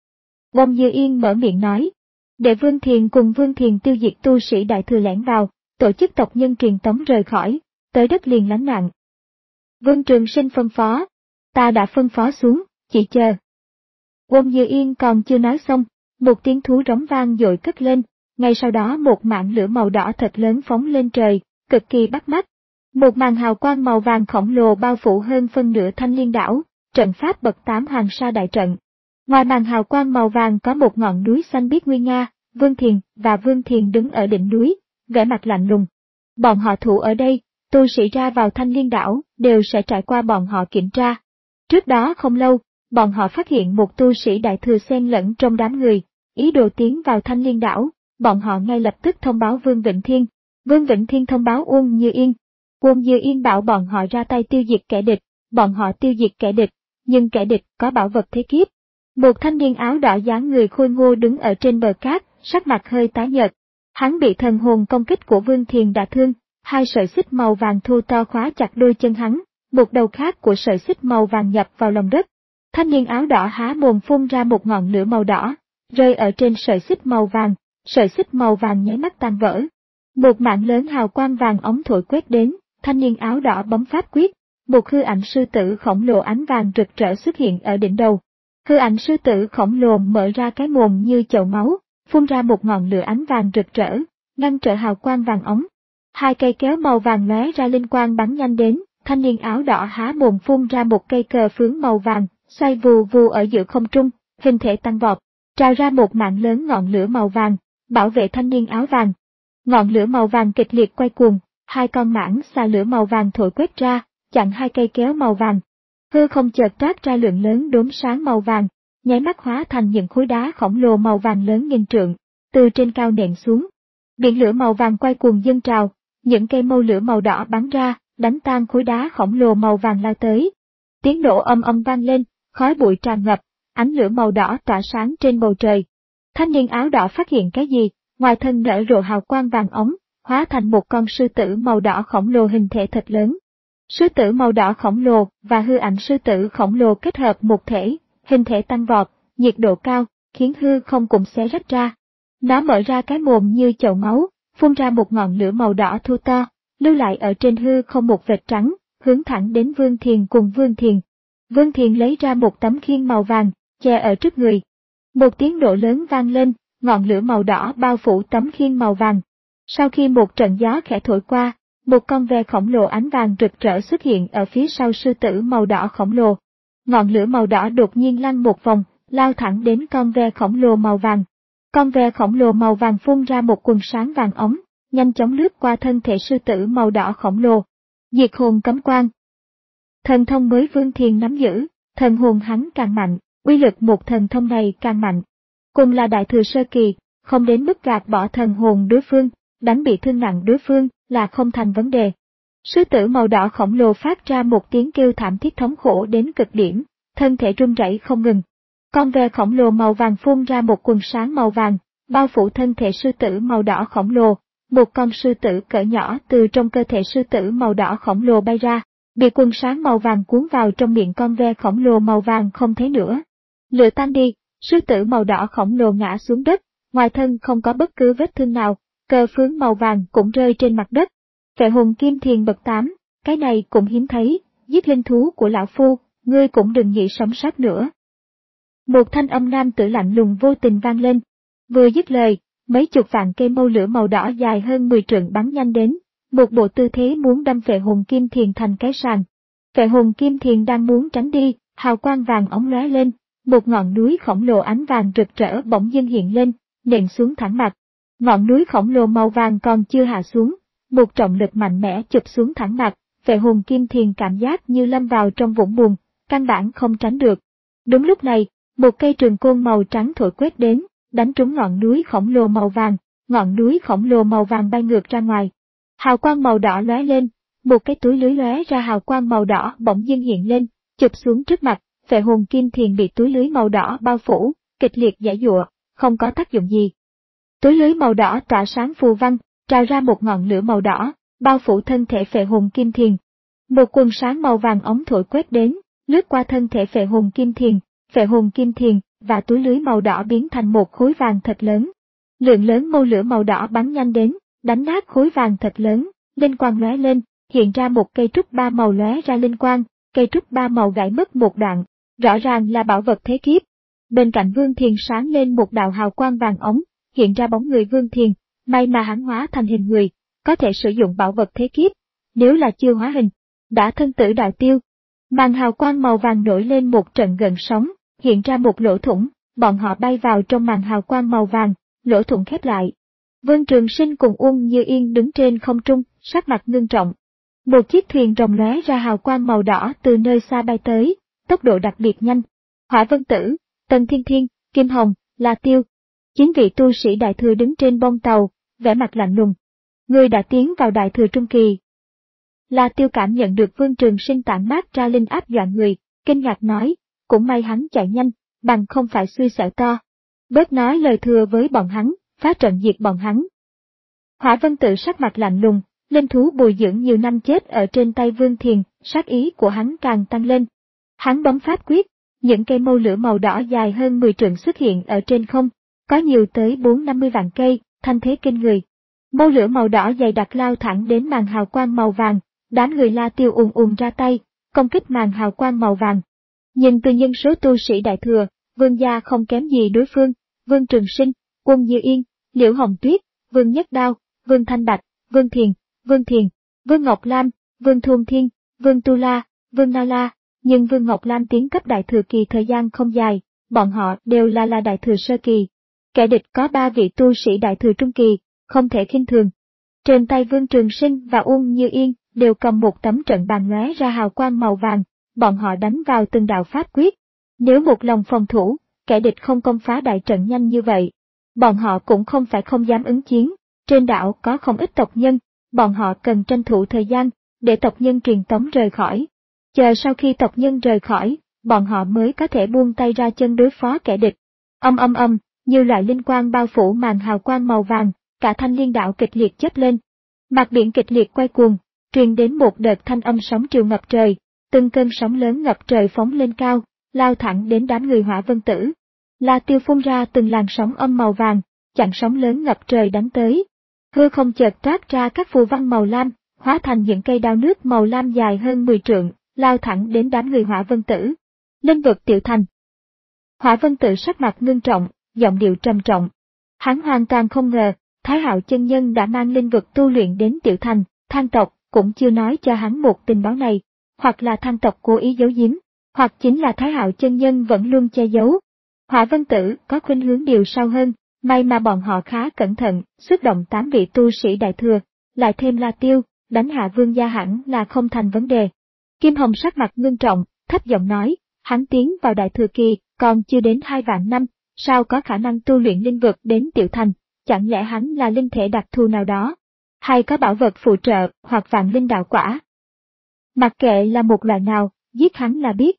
Uông Như Yên mở miệng nói, để Vương Thiền cùng Vương Thiền tiêu diệt tu sĩ đại thừa lẻn vào, tổ chức tộc nhân truyền tống rời khỏi, tới đất liền lánh nạn. Vương Trường Sinh phân phó, ta đã phân phó xuống, chỉ chờ. Uông Như Yên còn chưa nói xong, một tiếng thú rống vang dội cất lên, ngay sau đó một mảng lửa màu đỏ thật lớn phóng lên trời, cực kỳ bắt mắt. Một màn hào quang màu vàng khổng lồ bao phủ hơn phân nửa Thanh Liên đảo, trận pháp bậc tám Hoàng Sa đại trận. Ngoài màn hào quang màu vàng có một ngọn núi xanh biếc nguy nga, Vương Thiền và Vương Thiền đứng ở đỉnh núi, vẻ mặt lạnh lùng. Bọn họ thủ ở đây, tu sĩ ra vào Thanh Liên đảo đều sẽ trải qua bọn họ kiểm tra. Trước đó không lâu, bọn họ phát hiện một tu sĩ đại thừa xen lẫn trong đám người, ý đồ tiến vào Thanh Liên đảo, bọn họ ngay lập tức thông báo Vương Vĩnh Thiên. Vương Vĩnh Thiên thông báo Uông Như Yên. Uông Như Yên bảo bọn họ ra tay tiêu diệt kẻ địch, bọn họ tiêu diệt kẻ địch, nhưng kẻ địch có bảo vật thế kiếp. Một thanh niên áo đỏ dáng người khôi ngô đứng ở trên bờ cát, sắc mặt hơi tái nhợt. Hắn bị thần hồn công kích của Vương Thiền đả thương, hai sợi xích màu vàng thô to khóa chặt đôi chân hắn, một đầu khác của sợi xích màu vàng nhập vào lòng đất. Thanh niên áo đỏ há mồm phun ra một ngọn lửa màu đỏ, rơi ở trên sợi xích màu vàng, sợi xích màu vàng nháy mắt tan vỡ. Một mạng lớn hào quang vàng ống thổi quét đến, thanh niên áo đỏ bấm pháp quyết, một hư ảnh sư tử khổng lồ ánh vàng rực rỡ xuất hiện ở đỉnh đầu. Hư ảnh sư tử khổng lồ mở ra cái mồm như chậu máu, phun ra một ngọn lửa ánh vàng rực rỡ, ngăn trở hào quang vàng ống. Hai cây kéo màu vàng lóe ra linh quang bắn nhanh đến, thanh niên áo đỏ há mồm phun ra một cây cờ phướng màu vàng, xoay vù vù ở giữa không trung, hình thể tăng vọt, trào ra một mạng lớn ngọn lửa màu vàng, bảo vệ thanh niên áo vàng. Ngọn lửa màu vàng kịch liệt quay cuồng, hai con mãng xà lửa màu vàng thổi quét ra, chặn hai cây kéo màu vàng. Hư không chợt toát ra lượng lớn đốm sáng màu vàng, nháy mắt hóa thành những khối đá khổng lồ màu vàng lớn nghìn trượng, từ trên cao nện xuống. Biển lửa màu vàng quay cuồng dâng trào, những cây mâu lửa màu đỏ bắn ra, đánh tan khối đá khổng lồ màu vàng lao tới. Tiếng nổ âm âm vang lên, khói bụi tràn ngập, ánh lửa màu đỏ tỏa sáng trên bầu trời. Thanh niên áo đỏ phát hiện cái gì, ngoài thân nở rộ hào quang vàng ống, hóa thành một con sư tử màu đỏ khổng lồ hình thể thật lớn. Sư tử màu đỏ khổng lồ và hư ảnh sư tử khổng lồ kết hợp một thể, hình thể tăng vọt, nhiệt độ cao, khiến hư không cũng xé rách ra. Nó mở ra cái mồm như chậu máu, phun ra một ngọn lửa màu đỏ thô to, lưu lại ở trên hư không một vệt trắng, hướng thẳng đến Vương Thiền cùng Vương Thiền. Vương Thiền lấy ra một tấm khiên màu vàng, che ở trước người. Một tiếng nổ lớn vang lên, ngọn lửa màu đỏ bao phủ tấm khiên màu vàng. Sau khi một trận gió khẽ thổi qua, một con ve khổng lồ ánh vàng rực rỡ xuất hiện ở phía sau sư tử màu đỏ khổng lồ. Ngọn lửa màu đỏ đột nhiên lăn một vòng, lao thẳng đến con ve khổng lồ màu vàng. Con ve khổng lồ màu vàng phun ra một quần sáng vàng ống, nhanh chóng lướt qua thân thể sư tử màu đỏ khổng lồ. Diệt hồn cấm quang. Thần thông mới Vương Thiền nắm giữ, thần hồn hắn càng mạnh, uy lực một thần thông này càng mạnh. Cùng là đại thừa sơ kỳ, không đến mức gạt bỏ thần hồn đối phương, đánh bị thương nặng đối phương là không thành vấn đề. Sư tử màu đỏ khổng lồ phát ra một tiếng kêu thảm thiết thống khổ đến cực điểm, thân thể run rẩy không ngừng. Con ve khổng lồ màu vàng phun ra một quần sáng màu vàng, bao phủ thân thể sư tử màu đỏ khổng lồ. Một con sư tử cỡ nhỏ từ trong cơ thể sư tử màu đỏ khổng lồ bay ra, bị quần sáng màu vàng cuốn vào trong miệng con ve khổng lồ màu vàng không thấy nữa. Lửa tan đi, sư tử màu đỏ khổng lồ ngã xuống đất, ngoài thân không có bất cứ vết thương nào, cờ phướng màu vàng cũng rơi trên mặt đất. Vệ hồn kim thiền bậc tám, cái này cũng hiếm thấy, giết linh thú của lão phu, ngươi cũng đừng nghĩ sống sót nữa. Một thanh âm nam tử lạnh lùng vô tình vang lên. Vừa dứt lời, mấy chục vạn cây mâu lửa màu đỏ dài hơn mười trượng bắn nhanh đến, một bộ tư thế muốn đâm Phệ Hồn Kim Thiền thành cái sàng. Phệ Hồn Kim Thiền đang muốn tránh đi, hào quang vàng óng lóe lên, một ngọn núi khổng lồ ánh vàng rực rỡ bỗng dưng hiện lên, nện xuống thẳng mặt. Ngọn núi khổng lồ màu vàng còn chưa hạ xuống, một trọng lực mạnh mẽ chụp xuống thẳng mặt, Phệ Hồn Kim Thiền cảm giác như lâm vào trong vũng bùn, căn bản không tránh được. Đúng lúc này, một cây trường côn màu trắng thổi quét đến, đánh trúng ngọn núi khổng lồ màu vàng, ngọn núi khổng lồ màu vàng bay ngược ra ngoài. Hào quang màu đỏ lóe lên, một cái túi lưới lóe ra hào quang màu đỏ bỗng dưng hiện lên, chụp xuống trước mặt, Phệ Hồn Kim Thiền bị túi lưới màu đỏ bao phủ, kịch liệt giãy giụa, không có tác dụng gì. Túi lưới màu đỏ tỏa sáng phù văn, trào ra một ngọn lửa màu đỏ, bao phủ thân thể Phệ Hồn Kim Thiền. Một quần sáng màu vàng ống thổi quét đến, lướt qua thân thể Phệ Hồn Kim Thiền, Phệ Hồn Kim Thiền và túi lưới màu đỏ biến thành một khối vàng thật lớn. Lượng lớn mâu lửa màu đỏ bắn nhanh đến, đánh nát khối vàng thật lớn, linh quang lóe lên, hiện ra một cây trúc ba màu lóe ra linh quang, cây trúc ba màu gãy mất một đoạn, rõ ràng là bảo vật thế kiếp. Bên cạnh Vương Thiền sáng lên một đạo hào quang vàng ống, hiện ra bóng người Vương Thiền, may mà hắn hóa thành hình người, có thể sử dụng bảo vật thế kiếp. Nếu là chưa hóa hình, đã thân tử đạo tiêu. Màn hào quang màu vàng nổi lên một trận gợn sóng, hiện ra một lỗ thủng, bọn họ bay vào trong màn hào quang màu vàng, lỗ thủng khép lại. Vương Trường Sinh cùng Uông Như Yên đứng trên không trung, sắc mặt ngưng trọng. Một chiếc thuyền rồng lóe ra hào quang màu đỏ từ nơi xa bay tới, tốc độ đặc biệt nhanh. Hỏa Vân Tử, Tần Thiên Thiên, Kim Hồng, La Tiêu. Chín vị tu sĩ đại thừa đứng trên bông tàu, vẻ mặt lạnh lùng. Người đã tiến vào đại thừa trung kỳ. La Tiêu cảm nhận được Vương Trường Sinh tản mát ra linh áp dọa người, kinh ngạc nói, cũng may hắn chạy nhanh, bằng không phải xui xẻo to. Bớt nói lời thừa với bọn hắn, phá trận diệt bọn hắn. Hỏa Vân Tự sắc mặt lạnh lùng, linh thú bồi dưỡng nhiều năm chết ở trên tay Vương Thiền, sát ý của hắn càng tăng lên. Hắn bấm pháp quyết, những cây mâu lửa màu đỏ dài hơn mười trượng xuất hiện ở trên không, có nhiều tới bốn năm mươi vạn cây, thanh thế kinh người. Mâu lửa màu đỏ dày đặc lao thẳng đến màn hào quang màu vàng, đám người La Tiêu ùn ùn ra tay, công kích màn hào quang màu vàng. Nhìn từ nhân số tu sĩ đại thừa, Vương gia không kém gì đối phương, Vương Trường Sinh, Uông Như Yên, Liễu Hồng Tuyết, Vương Nhất Đao, Vương Thanh Bạch, Vương Thiền, Vương Thiền, Vương Ngọc Lam, Vương Thuôn Thiên, Vương Tu La, Vương Na La, nhưng Vương Ngọc Lam tiến cấp đại thừa kỳ thời gian không dài, bọn họ đều là là đại thừa sơ kỳ. Kẻ địch có ba vị tu sĩ đại thừa trung kỳ, không thể khinh thường. Trên tay Vương Trường Sinh và Uông Như Yên đều cầm một tấm trận bàn lóe ra hào quang màu vàng, bọn họ đánh vào từng đạo pháp quyết. Nếu một lòng phòng thủ, kẻ địch không công phá đại trận nhanh như vậy. Bọn họ cũng không phải không dám ứng chiến, trên đảo có không ít tộc nhân, bọn họ cần tranh thủ thời gian, để tộc nhân truyền tống rời khỏi. Chờ sau khi tộc nhân rời khỏi, bọn họ mới có thể buông tay ra chân đối phó kẻ địch. Âm âm âm, nhiều loại linh quang bao phủ màn hào quang màu vàng, cả thanh liên đảo kịch liệt chớp lên. Mặt biển kịch liệt quay cuồng, truyền đến một đợt thanh âm sóng triều ngập trời, từng cơn sóng lớn ngập trời phóng lên cao, lao thẳng đến đám người Hỏa Vân Tử. La Tiêu phun ra từng làn sóng âm màu vàng, chặn sóng lớn ngập trời đánh tới. Hư không chợt toát ra các phù văn màu lam, hóa thành những cây đao nước màu lam dài hơn mười trượng, lao thẳng đến đám người Hỏa Vân Tử. Linh vực Tiểu Thành. Hỏa Vân Tử sắc mặt ngưng trọng, giọng điệu trầm trọng. Hắn hoàn toàn không ngờ, Thái Hạo chân nhân đã mang linh vực tu luyện đến Tiểu Thành, Thang tộc cũng chưa nói cho hắn một tình báo này, hoặc là Thang tộc cố ý giấu giếm, hoặc chính là Thái Hạo chân nhân vẫn luôn che giấu. Hỏa Vân Tử có khuynh hướng điều sau hơn, may mà bọn họ khá cẩn thận, xuất động tám vị tu sĩ đại thừa, lại thêm La Tiêu, đánh hạ Vương gia hẳn là không thành vấn đề. Kim Hồng sắc mặt ngưng trọng, thấp giọng nói, hắn tiến vào đại thừa kỳ, còn chưa đến hai vạn năm, sao có khả năng tu luyện linh vực đến Tiểu Thành, chẳng lẽ hắn là linh thể đặc thù nào đó, hay có bảo vật phụ trợ hoặc vạn linh đạo quả. Mặc kệ là một loại nào, giết hắn là biết.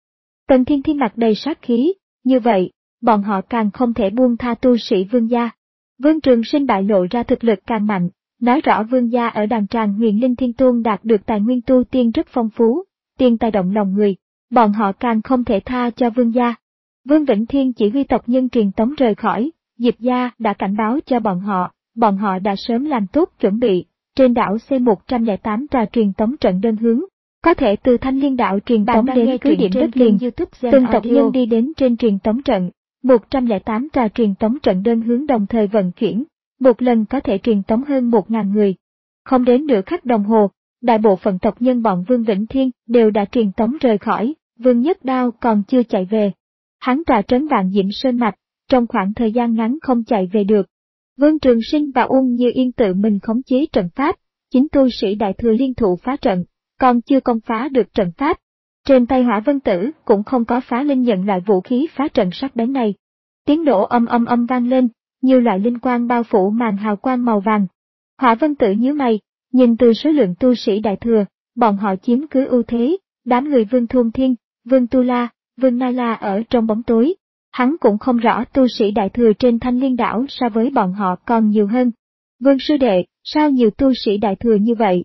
Tần Thiên Thiên mặt đầy sát khí, như vậy, bọn họ càng không thể buông tha tu sĩ Vương gia. Vương Trường Sinh bại lộ ra thực lực càng mạnh, nói rõ Vương gia ở đàn tràng Huyền Linh Thiên Tôn đạt được tài nguyên tu tiên rất phong phú, tiên tài động lòng người, bọn họ càng không thể tha cho Vương gia. Vương Vĩnh Thiên chỉ huy tộc nhân truyền tống rời khỏi, Diệp gia đã cảnh báo cho bọn họ, bọn họ đã sớm làm tốt chuẩn bị, trên đảo xây một trăm lẻ tám tòa truyền tống trận đơn hướng. Có thể từ Thanh Liên Đạo truyền tống đến cứ điểm đất liền, từng tộc nhân đi đến trên truyền tống trận, một trăm lẻ tám tòa truyền tống trận đơn hướng đồng thời vận chuyển, một lần có thể truyền tống hơn một nghìn người. Không đến nửa khắc đồng hồ, đại bộ phận tộc nhân bọn Vương Vĩnh Thiên đều đã truyền tống rời khỏi, Vương Nhất Đao còn chưa chạy về. Hắn tọa trấn Vạn Diễm Sơn Mạch, trong khoảng thời gian ngắn không chạy về được. Vương Trường Sinh và Uông Như Yên tự mình khống chế trận pháp, chính tu sĩ đại thừa liên thủ phá trận, còn chưa công phá được trận pháp. Trên tay Hỏa Vân Tử cũng không có phá linh nhận loại vũ khí phá trận sắc bén này. Tiếng nổ âm âm âm vang lên, nhiều loại linh quang bao phủ màn hào quang màu vàng. Hỏa Vân Tử nhíu mày, nhìn từ số lượng tu sĩ đại thừa, bọn họ chiếm cứ ưu thế, đám người Vương Thôn Thiên, Vương Tu La, Vương Nai La ở trong bóng tối. Hắn cũng không rõ tu sĩ đại thừa trên Thanh Liên Đảo so với bọn họ còn nhiều hơn. Vương sư đệ, sao nhiều tu sĩ đại thừa như vậy?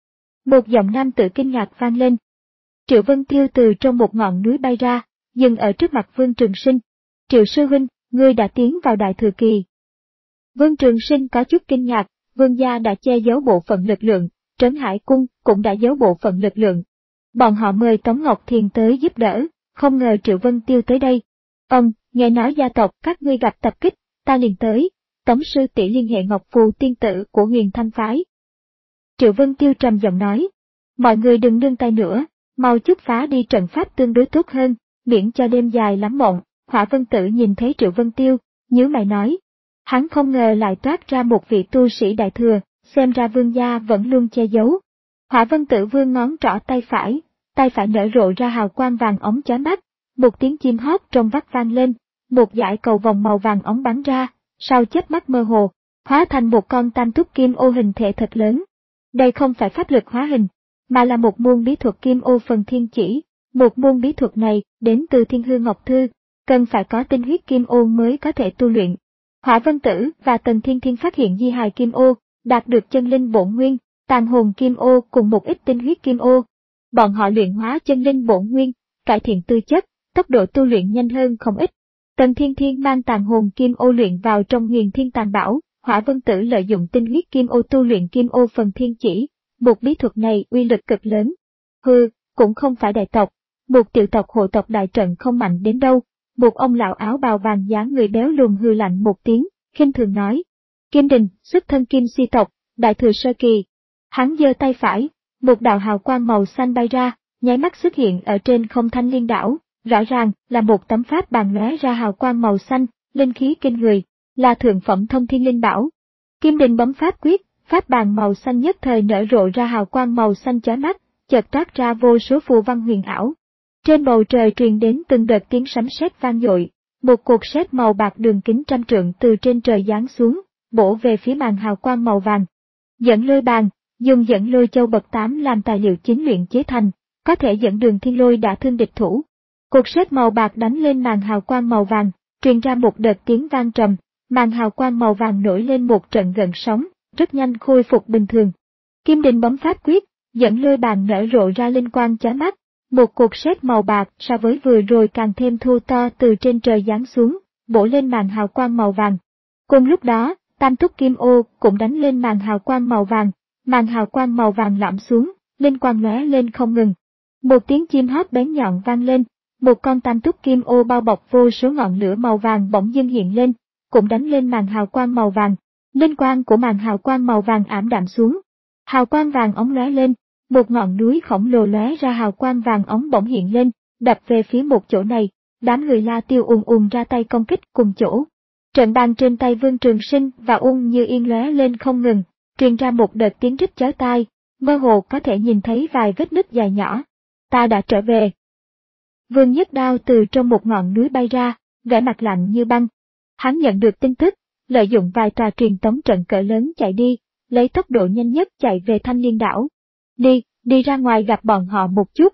Một giọng nam tự kinh ngạc vang lên. Triệu Vân Tiêu từ trong một ngọn núi bay ra, dừng ở trước mặt Vương Trường Sinh. Triệu sư huynh, ngươi đã tiến vào đại thừa kỳ. Vương Trường Sinh có chút kinh ngạc, Vương gia đã che giấu bộ phận lực lượng, Trấn Hải Cung cũng đã giấu bộ phận lực lượng. Bọn họ mời Tống Ngọc Thiền tới giúp đỡ, không ngờ Triệu Vân Tiêu tới đây. Ông, nghe nói gia tộc các ngươi gặp tập kích, ta liền tới, Tống sư tỷ liên hệ Ngọc Phù tiên tử của Huyền Thanh phái. Triệu Vân Tiêu trầm giọng nói, mọi người đừng nương tay nữa, mau chút phá đi trận pháp tương đối tốt hơn, miễn cho đêm dài lắm mộng. Hỏa Vân Tử nhìn thấy Triệu Vân Tiêu, nhíu mày nói, hắn không ngờ lại toát ra một vị tu sĩ đại thừa, xem ra vương gia vẫn luôn che giấu. Hỏa Vân Tử vươn ngón trỏ tay phải, tay phải nở rộ ra hào quang vàng óng chói mắt, một tiếng chim hót trong vắt vang lên, một dải cầu vòng màu vàng óng bắn ra, sau chớp mắt mơ hồ, hóa thành một con tam túc kim ô hình thể thật lớn. Đây không phải pháp lực hóa hình, mà là một môn bí thuật kim ô phần thiên chỉ, một môn bí thuật này đến từ Thiên Hư Ngọc Thư, cần phải có tinh huyết kim ô mới có thể tu luyện. Hỏa Vân Tử và Tần Thiên Thiên phát hiện di hài kim ô, đạt được chân linh bổn nguyên, tàn hồn kim ô cùng một ít tinh huyết kim ô. Bọn họ luyện hóa chân linh bổn nguyên, cải thiện tư chất, tốc độ tu luyện nhanh hơn không ít. Tần Thiên Thiên mang tàn hồn kim ô luyện vào trong Huyền Thiên Tàn Bảo, Hỏa Vân Tử lợi dụng tinh huyết kim ô tu luyện kim ô phần thiên chỉ, một bí thuật này uy lực cực lớn. Hừ, cũng không phải đại tộc, một tiểu tộc hộ tộc đại trận không mạnh đến đâu. Một ông lão áo bào vàng dáng người béo lùn hừ lạnh một tiếng, khinh thường nói. Kim Đình, xuất thân Kim Si tộc, đại thừa sơ kỳ. Hắn giơ tay phải, một đạo hào quang màu xanh bay ra, nháy mắt xuất hiện ở trên không Thanh Liên Đảo, rõ ràng là một tấm pháp bàn lóe ra hào quang màu xanh, linh khí kinh người, là thượng phẩm thông thiên linh bảo. Kim Đình bấm pháp quyết, pháp bàn màu xanh nhất thời nở rộ ra hào quang màu xanh chói mắt, chợt toát ra vô số phù văn huyền ảo. Trên bầu trời truyền đến từng đợt tiếng sấm sét vang dội, một cột sét màu bạc đường kính trăm trượng từ trên trời giáng xuống, bổ về phía màn hào quang màu vàng. Dẫn lôi bàn, dùng dẫn lôi châu bậc tám làm tài liệu chính luyện chế thành, có thể dẫn đường thiên lôi đã thương địch thủ. Cột sét màu bạc đánh lên màn hào quang màu vàng, truyền ra một đợt tiếng vang trầm, màn hào quang màu vàng nổi lên một trận gợn sóng, rất nhanh khôi phục bình thường. Kim Đình bấm pháp quyết, dẫn lôi bàn nở rộ ra linh quang chói mắt. Một cột sét màu bạc so với vừa rồi càng thêm thô to từ trên trời giáng xuống, bổ lên màn hào quang màu vàng. Cùng lúc đó, tam túc kim ô cũng đánh lên màn hào quang màu vàng, màn hào quang màu vàng lõm xuống, linh quang lóe lên không ngừng. Một tiếng chim hót bén nhọn vang lên, một con tam túc kim ô bao bọc vô số ngọn lửa màu vàng bỗng dưng hiện lên, cũng đánh lên màn hào quang màu vàng. Linh quang của màn hào quang màu vàng ảm đạm xuống, hào quang vàng óng lóe lên. Một ngọn núi khổng lồ lóe ra hào quang vàng óng bỗng hiện lên, đập về phía một chỗ này, đám người La Tiêu ùn ùn ra tay công kích cùng chỗ. Trận bàn trên tay Vương Trường Sinh và Uông Như Yên lóe lên không ngừng, truyền ra một đợt tiếng rít chói tai, mơ hồ có thể nhìn thấy vài vết nứt dài nhỏ. Ta đã trở về. Vương Nhất Đao từ trong một ngọn núi bay ra, vẻ mặt lạnh như băng. Hắn nhận được tin tức, lợi dụng vài tòa truyền tống trận cỡ lớn chạy đi, lấy tốc độ nhanh nhất chạy về Thanh Liên Đảo. Đi, đi ra ngoài gặp bọn họ một chút.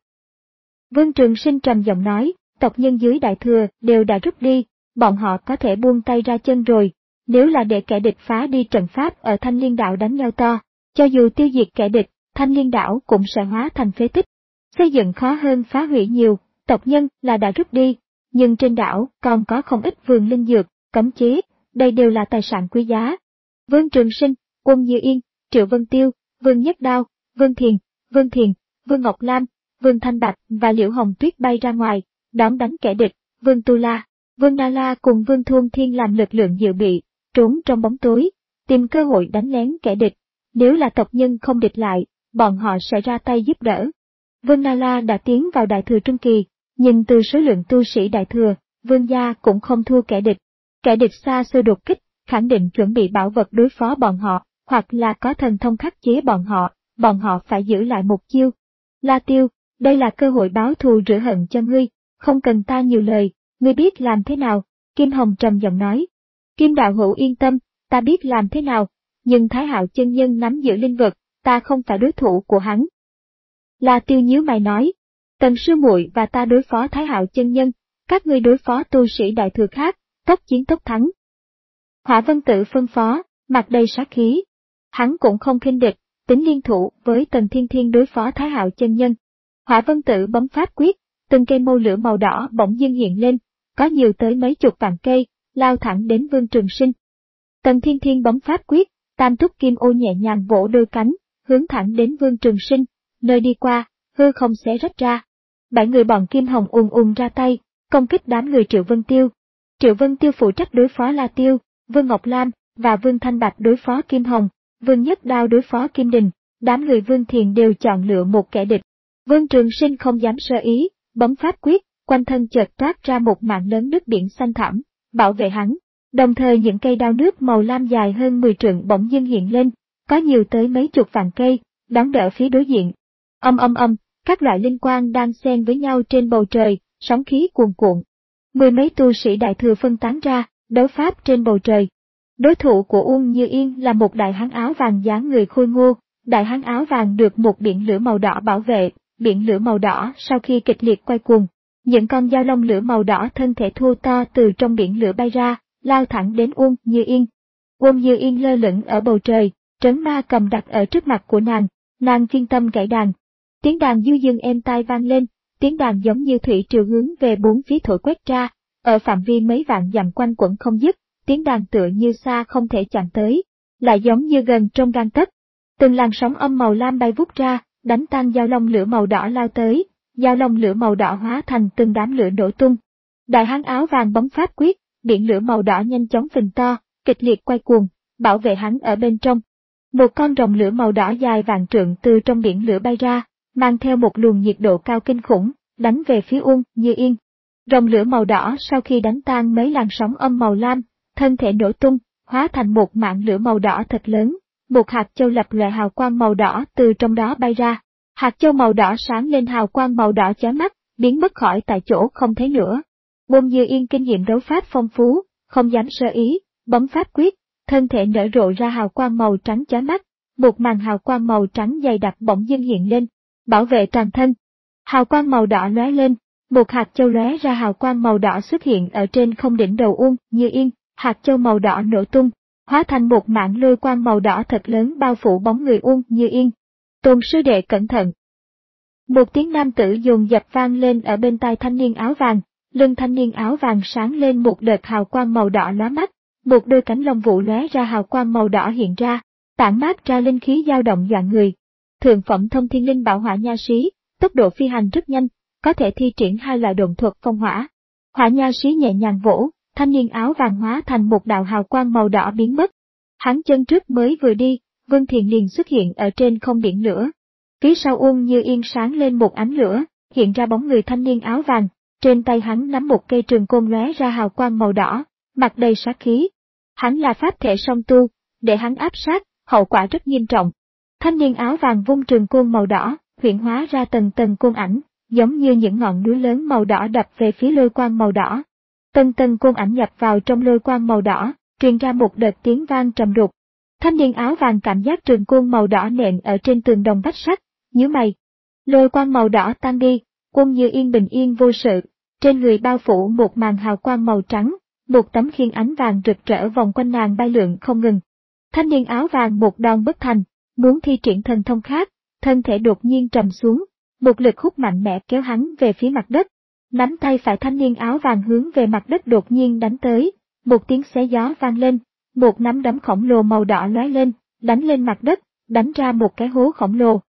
Vương Trường Sinh trầm giọng nói, tộc nhân dưới đại thừa đều đã rút đi, bọn họ có thể buông tay ra chân rồi. Nếu là để kẻ địch phá đi trận pháp ở Thanh Liên Đảo đánh nhau to, cho dù tiêu diệt kẻ địch, Thanh Liên Đảo cũng sẽ hóa thành phế tích. Xây dựng khó hơn phá hủy nhiều, tộc nhân là đã rút đi, nhưng trên đảo còn có không ít vườn linh dược, cấm chế, đây đều là tài sản quý giá. Vương Trường Sinh, Uông Như Yên, Triệu Vân Tiêu, Vương Nhất Đao, Vương Thiền, Vương Thiền, Vương Ngọc Lam, Vương Thanh Bạch và Liễu Hồng Tuyết bay ra ngoài, đón đánh kẻ địch. Vương Tu La, Vương Na La cùng Vương Thuôn Thiên làm lực lượng dự bị, trốn trong bóng tối, tìm cơ hội đánh lén kẻ địch. Nếu là tộc nhân không địch lại, bọn họ sẽ ra tay giúp đỡ. Vương Na La đã tiến vào Đại Thừa Trung Kỳ, nhưng từ số lượng tu sĩ Đại Thừa, Vương gia cũng không thua kẻ địch. Kẻ địch xa xôi đột kích, khẳng định chuẩn bị bảo vật đối phó bọn họ, hoặc là có thần thông khắc chế bọn họ, bọn họ phải giữ lại một chiêu. La Tiêu, đây là cơ hội báo thù rửa hận cho ngươi, không cần ta nhiều lời, ngươi biết làm thế nào, Kim Hồng trầm giọng nói. Kim đạo hữu yên tâm, ta biết làm thế nào, nhưng Thái Hạo chân nhân nắm giữ linh vật, ta không phải đối thủ của hắn. La Tiêu nhíu mày nói, Tần sư muội và ta đối phó Thái Hạo chân nhân, các ngươi đối phó tu sĩ Đại Thừa khác, tốc chiến tốc thắng. Hỏa Vân Tự phân phó, mặt đầy sát khí. Hắn cũng không khinh địch, tính liên thủ với Tần Thiên Thiên đối phó Thái Hạo chân nhân. Hỏa Vân Tự bấm pháp quyết, từng cây mâu lửa màu đỏ bỗng dưng hiện lên, có nhiều tới mấy chục vạn cây, lao thẳng đến Vương Trường Sinh. Tần Thiên Thiên bấm pháp quyết, tam túc kim ô nhẹ nhàng vỗ đôi cánh, hướng thẳng đến Vương Trường Sinh, nơi đi qua, hư không xé rách ra. Bảy người bọn Kim Hồng ùn ùn ra tay, công kích đám người Triệu Vân Tiêu. Triệu Vân Tiêu phụ trách đối phó La Tiêu, Vương Ngọc Lam và Vương Thanh Bạch đối phó Kim Hồng, Vương Nhất Đao đối phó Kim Đình, đám người Vương Thiền đều chọn lựa một kẻ địch. Vương Trường Sinh không dám sơ ý, bấm pháp quyết, quanh thân chợt toát ra một mảng lớn nước biển xanh thẳm, bảo vệ hắn. Đồng thời những cây đao nước màu lam dài hơn mười trượng bỗng dưng hiện lên, có nhiều tới mấy chục vạn cây, đón đỡ phía đối diện. Âm âm âm, các loại linh quang đang xen với nhau trên bầu trời, sóng khí cuồn cuộn. Mười mấy tu sĩ Đại Thừa phân tán ra, đấu pháp trên bầu trời. Đối thủ của Uông Như Yên là một đại hán áo vàng dáng người khôi ngô, đại hán áo vàng được một biển lửa màu đỏ bảo vệ, biển lửa màu đỏ sau khi kịch liệt quay cuồng, những con dao long lửa màu đỏ thân thể thô to từ trong biển lửa bay ra, lao thẳng đến Uông Như Yên. Uông Như Yên lơ lửng ở bầu trời, trấn ma cầm đặt ở trước mặt của nàng, nàng chuyên tâm gảy đàn. Tiếng đàn du dương êm tai vang lên, tiếng đàn giống như thủy triều hướng về bốn phía thổi quét ra, ở phạm vi mấy vạn dặm quanh quẩn không dứt, tiếng đàn tựa như xa không thể chạm tới, lại giống như gần trong gang tấc. Từng làn sóng âm màu lam bay vút ra, đánh tan dao long lửa màu đỏ lao tới, dao long lửa màu đỏ hóa thành từng đám lửa nổ tung. Đại hán áo vàng bấm pháp quyết, biển lửa màu đỏ nhanh chóng phình to, kịch liệt quay cuồng, bảo vệ hắn ở bên trong. Một con rồng lửa màu đỏ dài vạn trượng từ trong biển lửa bay ra, mang theo một luồng nhiệt độ cao kinh khủng, đánh về phía Uông Như Yên. Rồng lửa màu đỏ sau khi đánh tan mấy làn sóng âm màu lam, thân thể nổ tung, hóa thành một mảng lửa màu đỏ thật lớn, một hạt châu lập lòe hào quang màu đỏ từ trong đó bay ra. Hạt châu màu đỏ sáng lên hào quang màu đỏ chói mắt, biến mất khỏi tại chỗ không thấy nữa. Uông Như Yên kinh nghiệm đấu pháp phong phú, không dám sơ ý, bấm pháp quyết, thân thể nở rộ ra hào quang màu trắng chói mắt, một màn hào quang màu trắng dày đặc bỗng dưng hiện lên, bảo vệ toàn thân. Hào quang màu đỏ lóe lên, một hạt châu lóe ra hào quang màu đỏ xuất hiện ở trên không đỉnh đầu Uông Như Yên, hạt châu màu đỏ nổ tung, hóa thành một mảng lôi quang màu đỏ thật lớn bao phủ bóng người Uông Như Yên. Tôn sư đệ cẩn thận. Một tiếng nam tử dồn dập vang lên ở bên tai thanh niên áo vàng, lưng thanh niên áo vàng sáng lên một đợt hào quang màu đỏ lóa mắt, một đôi cánh lông vũ lóe ra hào quang màu đỏ hiện ra, tản mát ra linh khí dao động dọa người. Thượng phẩm thông thiên linh bảo hỏa nha sĩ, tốc độ phi hành rất nhanh, có thể thi triển hai loại độn thuật phong hỏa. Hỏa nha sĩ nhẹ nhàng vỗ, thanh niên áo vàng hóa thành một đạo hào quang màu đỏ biến mất. Hắn chân trước mới vừa đi, Vương Thiền liền xuất hiện ở trên không biển lửa. Phía sau Uông Như Yên sáng lên một ánh lửa, hiện ra bóng người thanh niên áo vàng, trên tay hắn nắm một cây trường côn lóe ra hào quang màu đỏ, mặt đầy sát khí. Hắn là pháp thể song tu, để hắn áp sát, hậu quả rất nghiêm trọng. Thanh niên áo vàng vung trường côn màu đỏ, hiện hóa ra tầng tầng côn ảnh, giống như những ngọn núi lớn màu đỏ đập về phía lôi quang màu đỏ. Tầng tầng côn ảnh nhập vào trong lôi quang màu đỏ, truyền ra một đợt tiếng vang trầm đục. Thanh niên áo vàng cảm giác trường côn màu đỏ nện ở trên tường đồng vách sắt, nhíu mày. Lôi quang màu đỏ tan đi, Uông Như Yên bình yên vô sự, trên người bao phủ một màn hào quang màu trắng, một tấm khiên ánh vàng rực rỡ vòng quanh nàng bay lượn không ngừng. Thanh niên áo vàng một đòn bất thành, muốn thi triển thần thông khác, thân thể đột nhiên trầm xuống, một lực hút mạnh mẽ kéo hắn về phía mặt đất. Nắm tay phải thanh niên áo vàng hướng về mặt đất đột nhiên đánh tới, một tiếng xé gió vang lên, một nắm đấm khổng lồ màu đỏ lóe lên, đánh lên mặt đất, đánh ra một cái hố khổng lồ.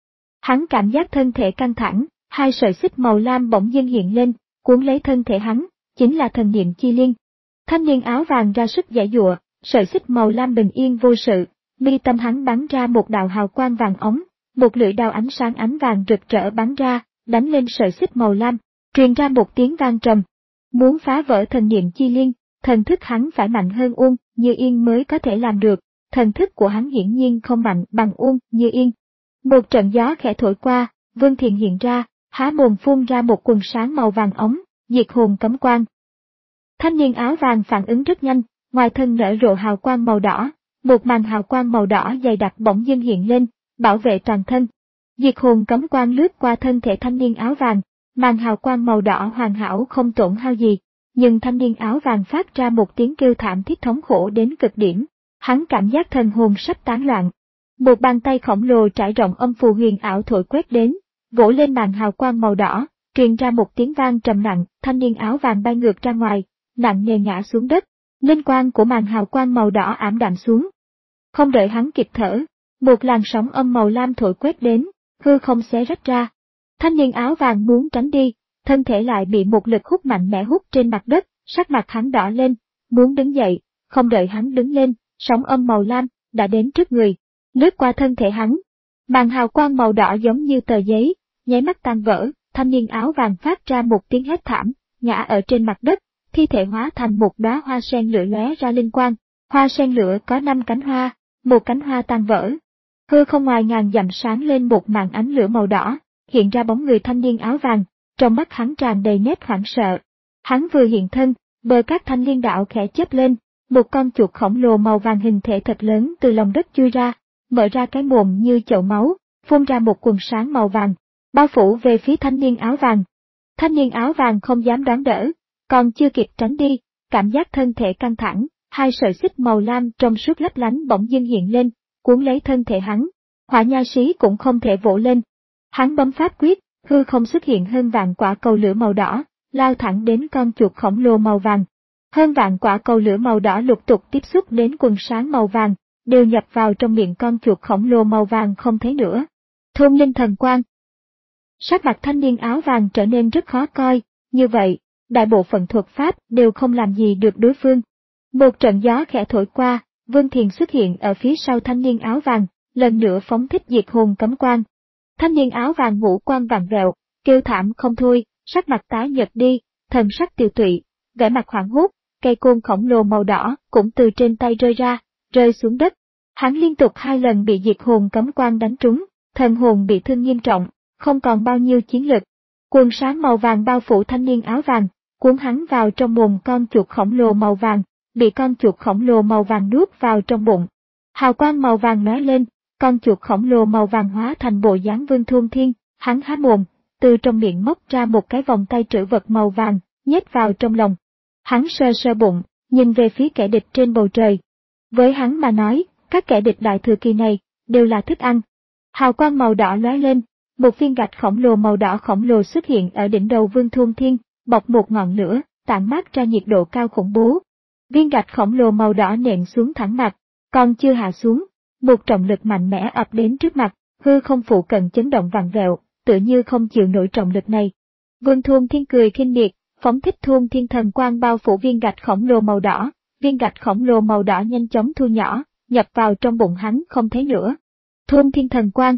Hắn cảm giác thân thể căng thẳng, hai sợi xích màu lam bỗng dưng hiện lên, cuốn lấy thân thể hắn, chính là thần niệm chi liên. Thanh niên áo vàng ra sức giãy giụa, sợi xích màu lam bình yên vô sự, mi tâm hắn bắn ra một đạo hào quang vàng ống, một lưỡi đao ánh sáng ánh vàng rực rỡ bắn ra, đánh lên sợi xích màu lam, truyền ra một tiếng vang trầm. Muốn phá vỡ thần niệm chi liên, thần thức hắn phải mạnh hơn Uông Như Yên mới có thể làm được, thần thức của hắn hiển nhiên không mạnh bằng Uông Như Yên. Một trận gió khẽ thổi qua, Vương Thiện hiện ra, há mồm phun ra một quần sáng màu vàng ống, diệt hồn cấm quang. Thanh niên áo vàng phản ứng rất nhanh, ngoài thân nở rộ hào quang màu đỏ, một màn hào quang màu đỏ dày đặc bỗng dưng hiện lên, bảo vệ toàn thân. Diệt hồn cấm quang lướt qua thân thể thanh niên áo vàng, màn hào quang màu đỏ hoàn hảo không tổn hao gì, nhưng thanh niên áo vàng phát ra một tiếng kêu thảm thiết thống khổ đến cực điểm. Hắn cảm giác thần hồn sắp tán loạn. Một bàn tay khổng lồ trải rộng âm phù huyền ảo thổi quét đến, vỗ lên màn hào quang màu đỏ, truyền ra một tiếng vang trầm nặng, thanh niên áo vàng bay ngược ra ngoài, nặng nề ngã xuống đất. Linh quang của màn hào quang màu đỏ ảm đạm xuống. Không đợi hắn kịp thở, một làn sóng âm màu lam thổi quét đến, hư không xé rách ra. Thanh niên áo vàng muốn tránh đi, thân thể lại bị một lực hút mạnh mẽ hút trên mặt đất, sắc mặt hắn đỏ lên, muốn đứng dậy, không đợi hắn đứng lên, sóng âm màu lam đã đến trước người, lướt qua thân thể hắn. Màn hào quang màu đỏ giống như tờ giấy, nháy mắt tan vỡ, thanh niên áo vàng phát ra một tiếng hét thảm, ngã ở trên mặt đất, thi thể hóa thành một đóa hoa sen lửa lóe ra linh quang. Hoa sen lửa có năm cánh hoa, một cánh hoa tan vỡ. Hư không ngoài ngàn dặm sáng lên một màn ánh lửa màu đỏ, hiện ra bóng người thanh niên áo vàng, trong mắt hắn tràn đầy nét hoảng sợ. Hắn vừa hiện thân, bờ cát thanh liên đạo khẽ chớp lên, một con chuột khổng lồ màu vàng hình thể thật lớn từ lòng đất chui ra, mở ra cái mồm như chậu máu, phun ra một quần sáng màu vàng, bao phủ về phía thanh niên áo vàng. Thanh niên áo vàng không dám đón đỡ, còn chưa kịp tránh đi, cảm giác thân thể căng thẳng, hai sợi xích màu lam trong suốt lấp lánh bỗng dưng hiện lên, cuốn lấy thân thể hắn. Hỏa nha sĩ cũng không thể vỗ lên. Hắn bấm pháp quyết, hư không xuất hiện hơn vạn quả cầu lửa màu đỏ, lao thẳng đến con chuột khổng lồ màu vàng. Hơn vạn quả cầu lửa màu đỏ lục tục tiếp xúc đến quần sáng màu vàng, đều nhập vào trong miệng con chuột khổng lồ màu vàng không thấy nữa. Thôn linh thần quang. Sắc mặt thanh niên áo vàng trở nên rất khó coi, như vậy, đại bộ phận thuật pháp đều không làm gì được đối phương. Một trận gió khẽ thổi qua, Vương Thiền xuất hiện ở phía sau thanh niên áo vàng, lần nữa phóng thích diệt hồn cấm quang. Thanh niên áo vàng ngũ quan vàng vẹo, kêu thảm không thôi, sắc mặt tái nhợt đi, thần sắc tiều tụy, vẻ mặt hoảng hốt, cây côn khổng lồ màu đỏ cũng từ trên tay rơi ra, rơi xuống đất. Hắn liên tục hai lần bị diệt hồn cấm quang đánh trúng, thần hồn bị thương nghiêm trọng, không còn bao nhiêu chiến lực. Quần sáng màu vàng bao phủ thanh niên áo vàng, cuốn hắn vào trong mồm con chuột khổng lồ màu vàng, bị con chuột khổng lồ màu vàng nuốt vào trong bụng. Hào quang màu vàng lóe lên, con chuột khổng lồ màu vàng hóa thành bộ dáng Vương Thôn Thiên, hắn há mồm, từ trong miệng móc ra một cái vòng tay trữ vật màu vàng, nhét vào trong lòng. Hắn sơ sơ bụng, nhìn về phía kẻ địch trên bầu trời. Với hắn mà nói, các kẻ địch đại thừa kỳ này, đều là thức ăn. Hào quang màu đỏ lóe lên, một viên gạch khổng lồ màu đỏ khổng lồ xuất hiện ở đỉnh đầu Vương Thôn Thiên, bọc một ngọn lửa, tản mát ra nhiệt độ cao khủng bố. Viên gạch khổng lồ màu đỏ nện xuống thẳng mặt, còn chưa hạ xuống, một trọng lực mạnh mẽ ập đến trước mặt, hư không phụ cận chấn động vặn vẹo, tựa như không chịu nổi trọng lực này. Vương Thôn Thiên cười khinh miệt, phóng thích Thôn Thiên thần quang bao phủ viên gạch khổng lồ màu đỏ, viên gạch khổng lồ màu đỏ nhanh chóng thu nhỏ, nhập vào trong bụng hắn không thấy nữa. Thôn Thiên thần quang.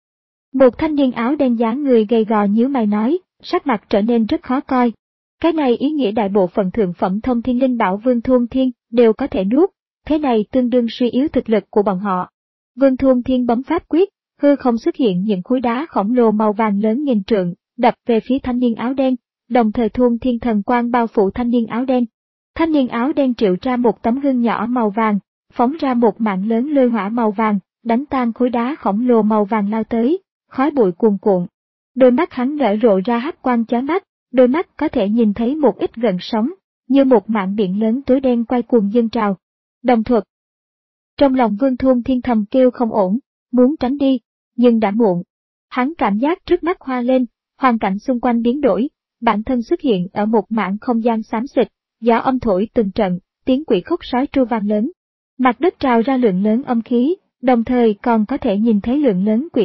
Một thanh niên áo đen dáng người gầy gò nhíu mày nói, sắc mặt trở nên rất khó coi. Cái này ý nghĩa đại bộ phận thượng phẩm thông thiên linh bảo Vương Thôn Thiên đều có thể nuốt, thế này tương đương suy yếu thực lực của bọn họ. Vương Thôn Thiên bấm pháp quyết, hư không xuất hiện những khối đá khổng lồ màu vàng lớn nghìn trượng, đập về phía thanh niên áo đen, đồng thời Thôn Thiên thần quang bao phủ thanh niên áo đen. Thanh niên áo đen triệu ra một tấm gương nhỏ màu vàng, phóng ra một mạng lớn lôi hỏa màu vàng, đánh tan khối đá khổng lồ màu vàng lao tới, khói bụi cuồn cuộn. Đôi mắt hắn nở rộ ra hắc quang chói mắt, đôi mắt có thể nhìn thấy một ít gợn sóng, như một mảng biển lớn tối đen quay cuồng dâng trào. Đồng thuật. Trong lòng Vương Thôn Thiên thầm kêu không ổn, muốn tránh đi, nhưng đã muộn. Hắn cảm giác trước mắt hoa lên, hoàn cảnh xung quanh biến đổi, bản thân xuất hiện ở một mảng không gian xám xịt, gió âm thổi từng trận, tiếng quỷ khúc sói tru vang lớn. Mặt đất trào ra lượng lớn âm khí, đồng thời còn có thể nhìn thấy lượng lớn quỷ ảnh,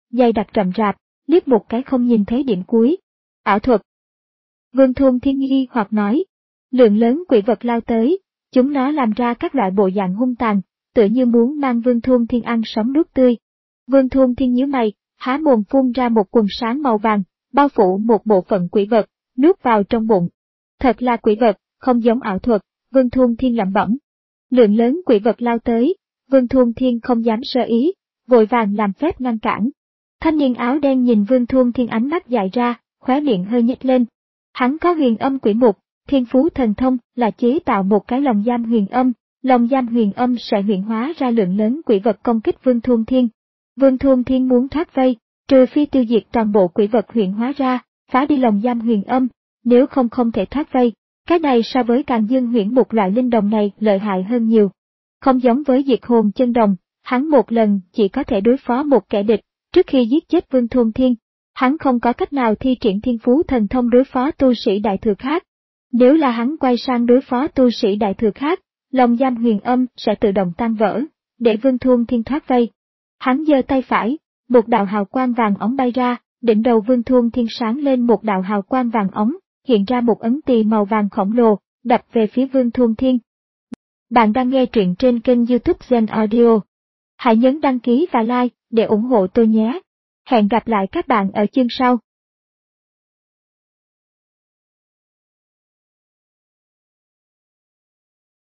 dày đặc rậm rạp, liếc một cái không nhìn thấy điểm cuối. Ảo thuật. Vương Thôn Thiên nghi hoặc nói. Lượng lớn quỷ vật lao tới, chúng nó làm ra các loại bộ dạng hung tàn, tựa như muốn mang Vương Thôn Thiên ăn sống nuốt tươi. Vương Thôn Thiên nhíu mày, há mồm phun ra một quần sáng màu vàng, bao phủ một bộ phận quỷ vật, nuốt vào trong bụng. Thật là quỷ vật, không giống ảo thuật, Vương Thôn Thiên lẩm bẩm. Lượng lớn quỷ vật lao tới, Vương Thôn Thiên không dám sơ ý, vội vàng làm phép ngăn cản. Thanh niên áo đen nhìn Vương Thôn Thiên ánh mắt dại ra, khóe miệng hơi nhếch lên. Hắn có huyền âm quỷ mục, thiên phú thần thông là chế tạo một cái lồng giam huyền âm, lồng giam huyền âm sẽ hiện hóa ra lượng lớn quỷ vật công kích Vương Thôn Thiên. Vương Thôn Thiên muốn thoát vây, trừ phi tiêu diệt toàn bộ quỷ vật hiện hóa ra, phá đi lồng giam huyền âm, nếu không không thể thoát vây. Cái này so với Càn Dương Huyễn một loại linh đồng này lợi hại hơn nhiều. Không giống với Diệt Hồn Chân Đồng, hắn một lần chỉ có thể đối phó một kẻ địch, trước khi giết chết Vương Thôn Thiên, hắn không có cách nào thi triển thiên phú thần thông đối phó tu sĩ đại thừa khác. Nếu là hắn quay sang đối phó tu sĩ đại thừa khác, lồng giam huyền âm sẽ tự động tan vỡ, để Vương Thôn Thiên thoát vây. Hắn giơ tay phải, một đạo hào quang vàng óng bay ra, đỉnh đầu Vương Thôn Thiên sáng lên một đạo hào quang vàng óng, hiện ra một ấn tỳ màu vàng khổng lồ, đập về phía Vương Thôn Thiên. Bạn đang nghe truyện trên kênh YouTube Gen Audio. Hãy nhấn đăng ký và like để ủng hộ tôi nhé. Hẹn gặp lại các bạn ở chương sau.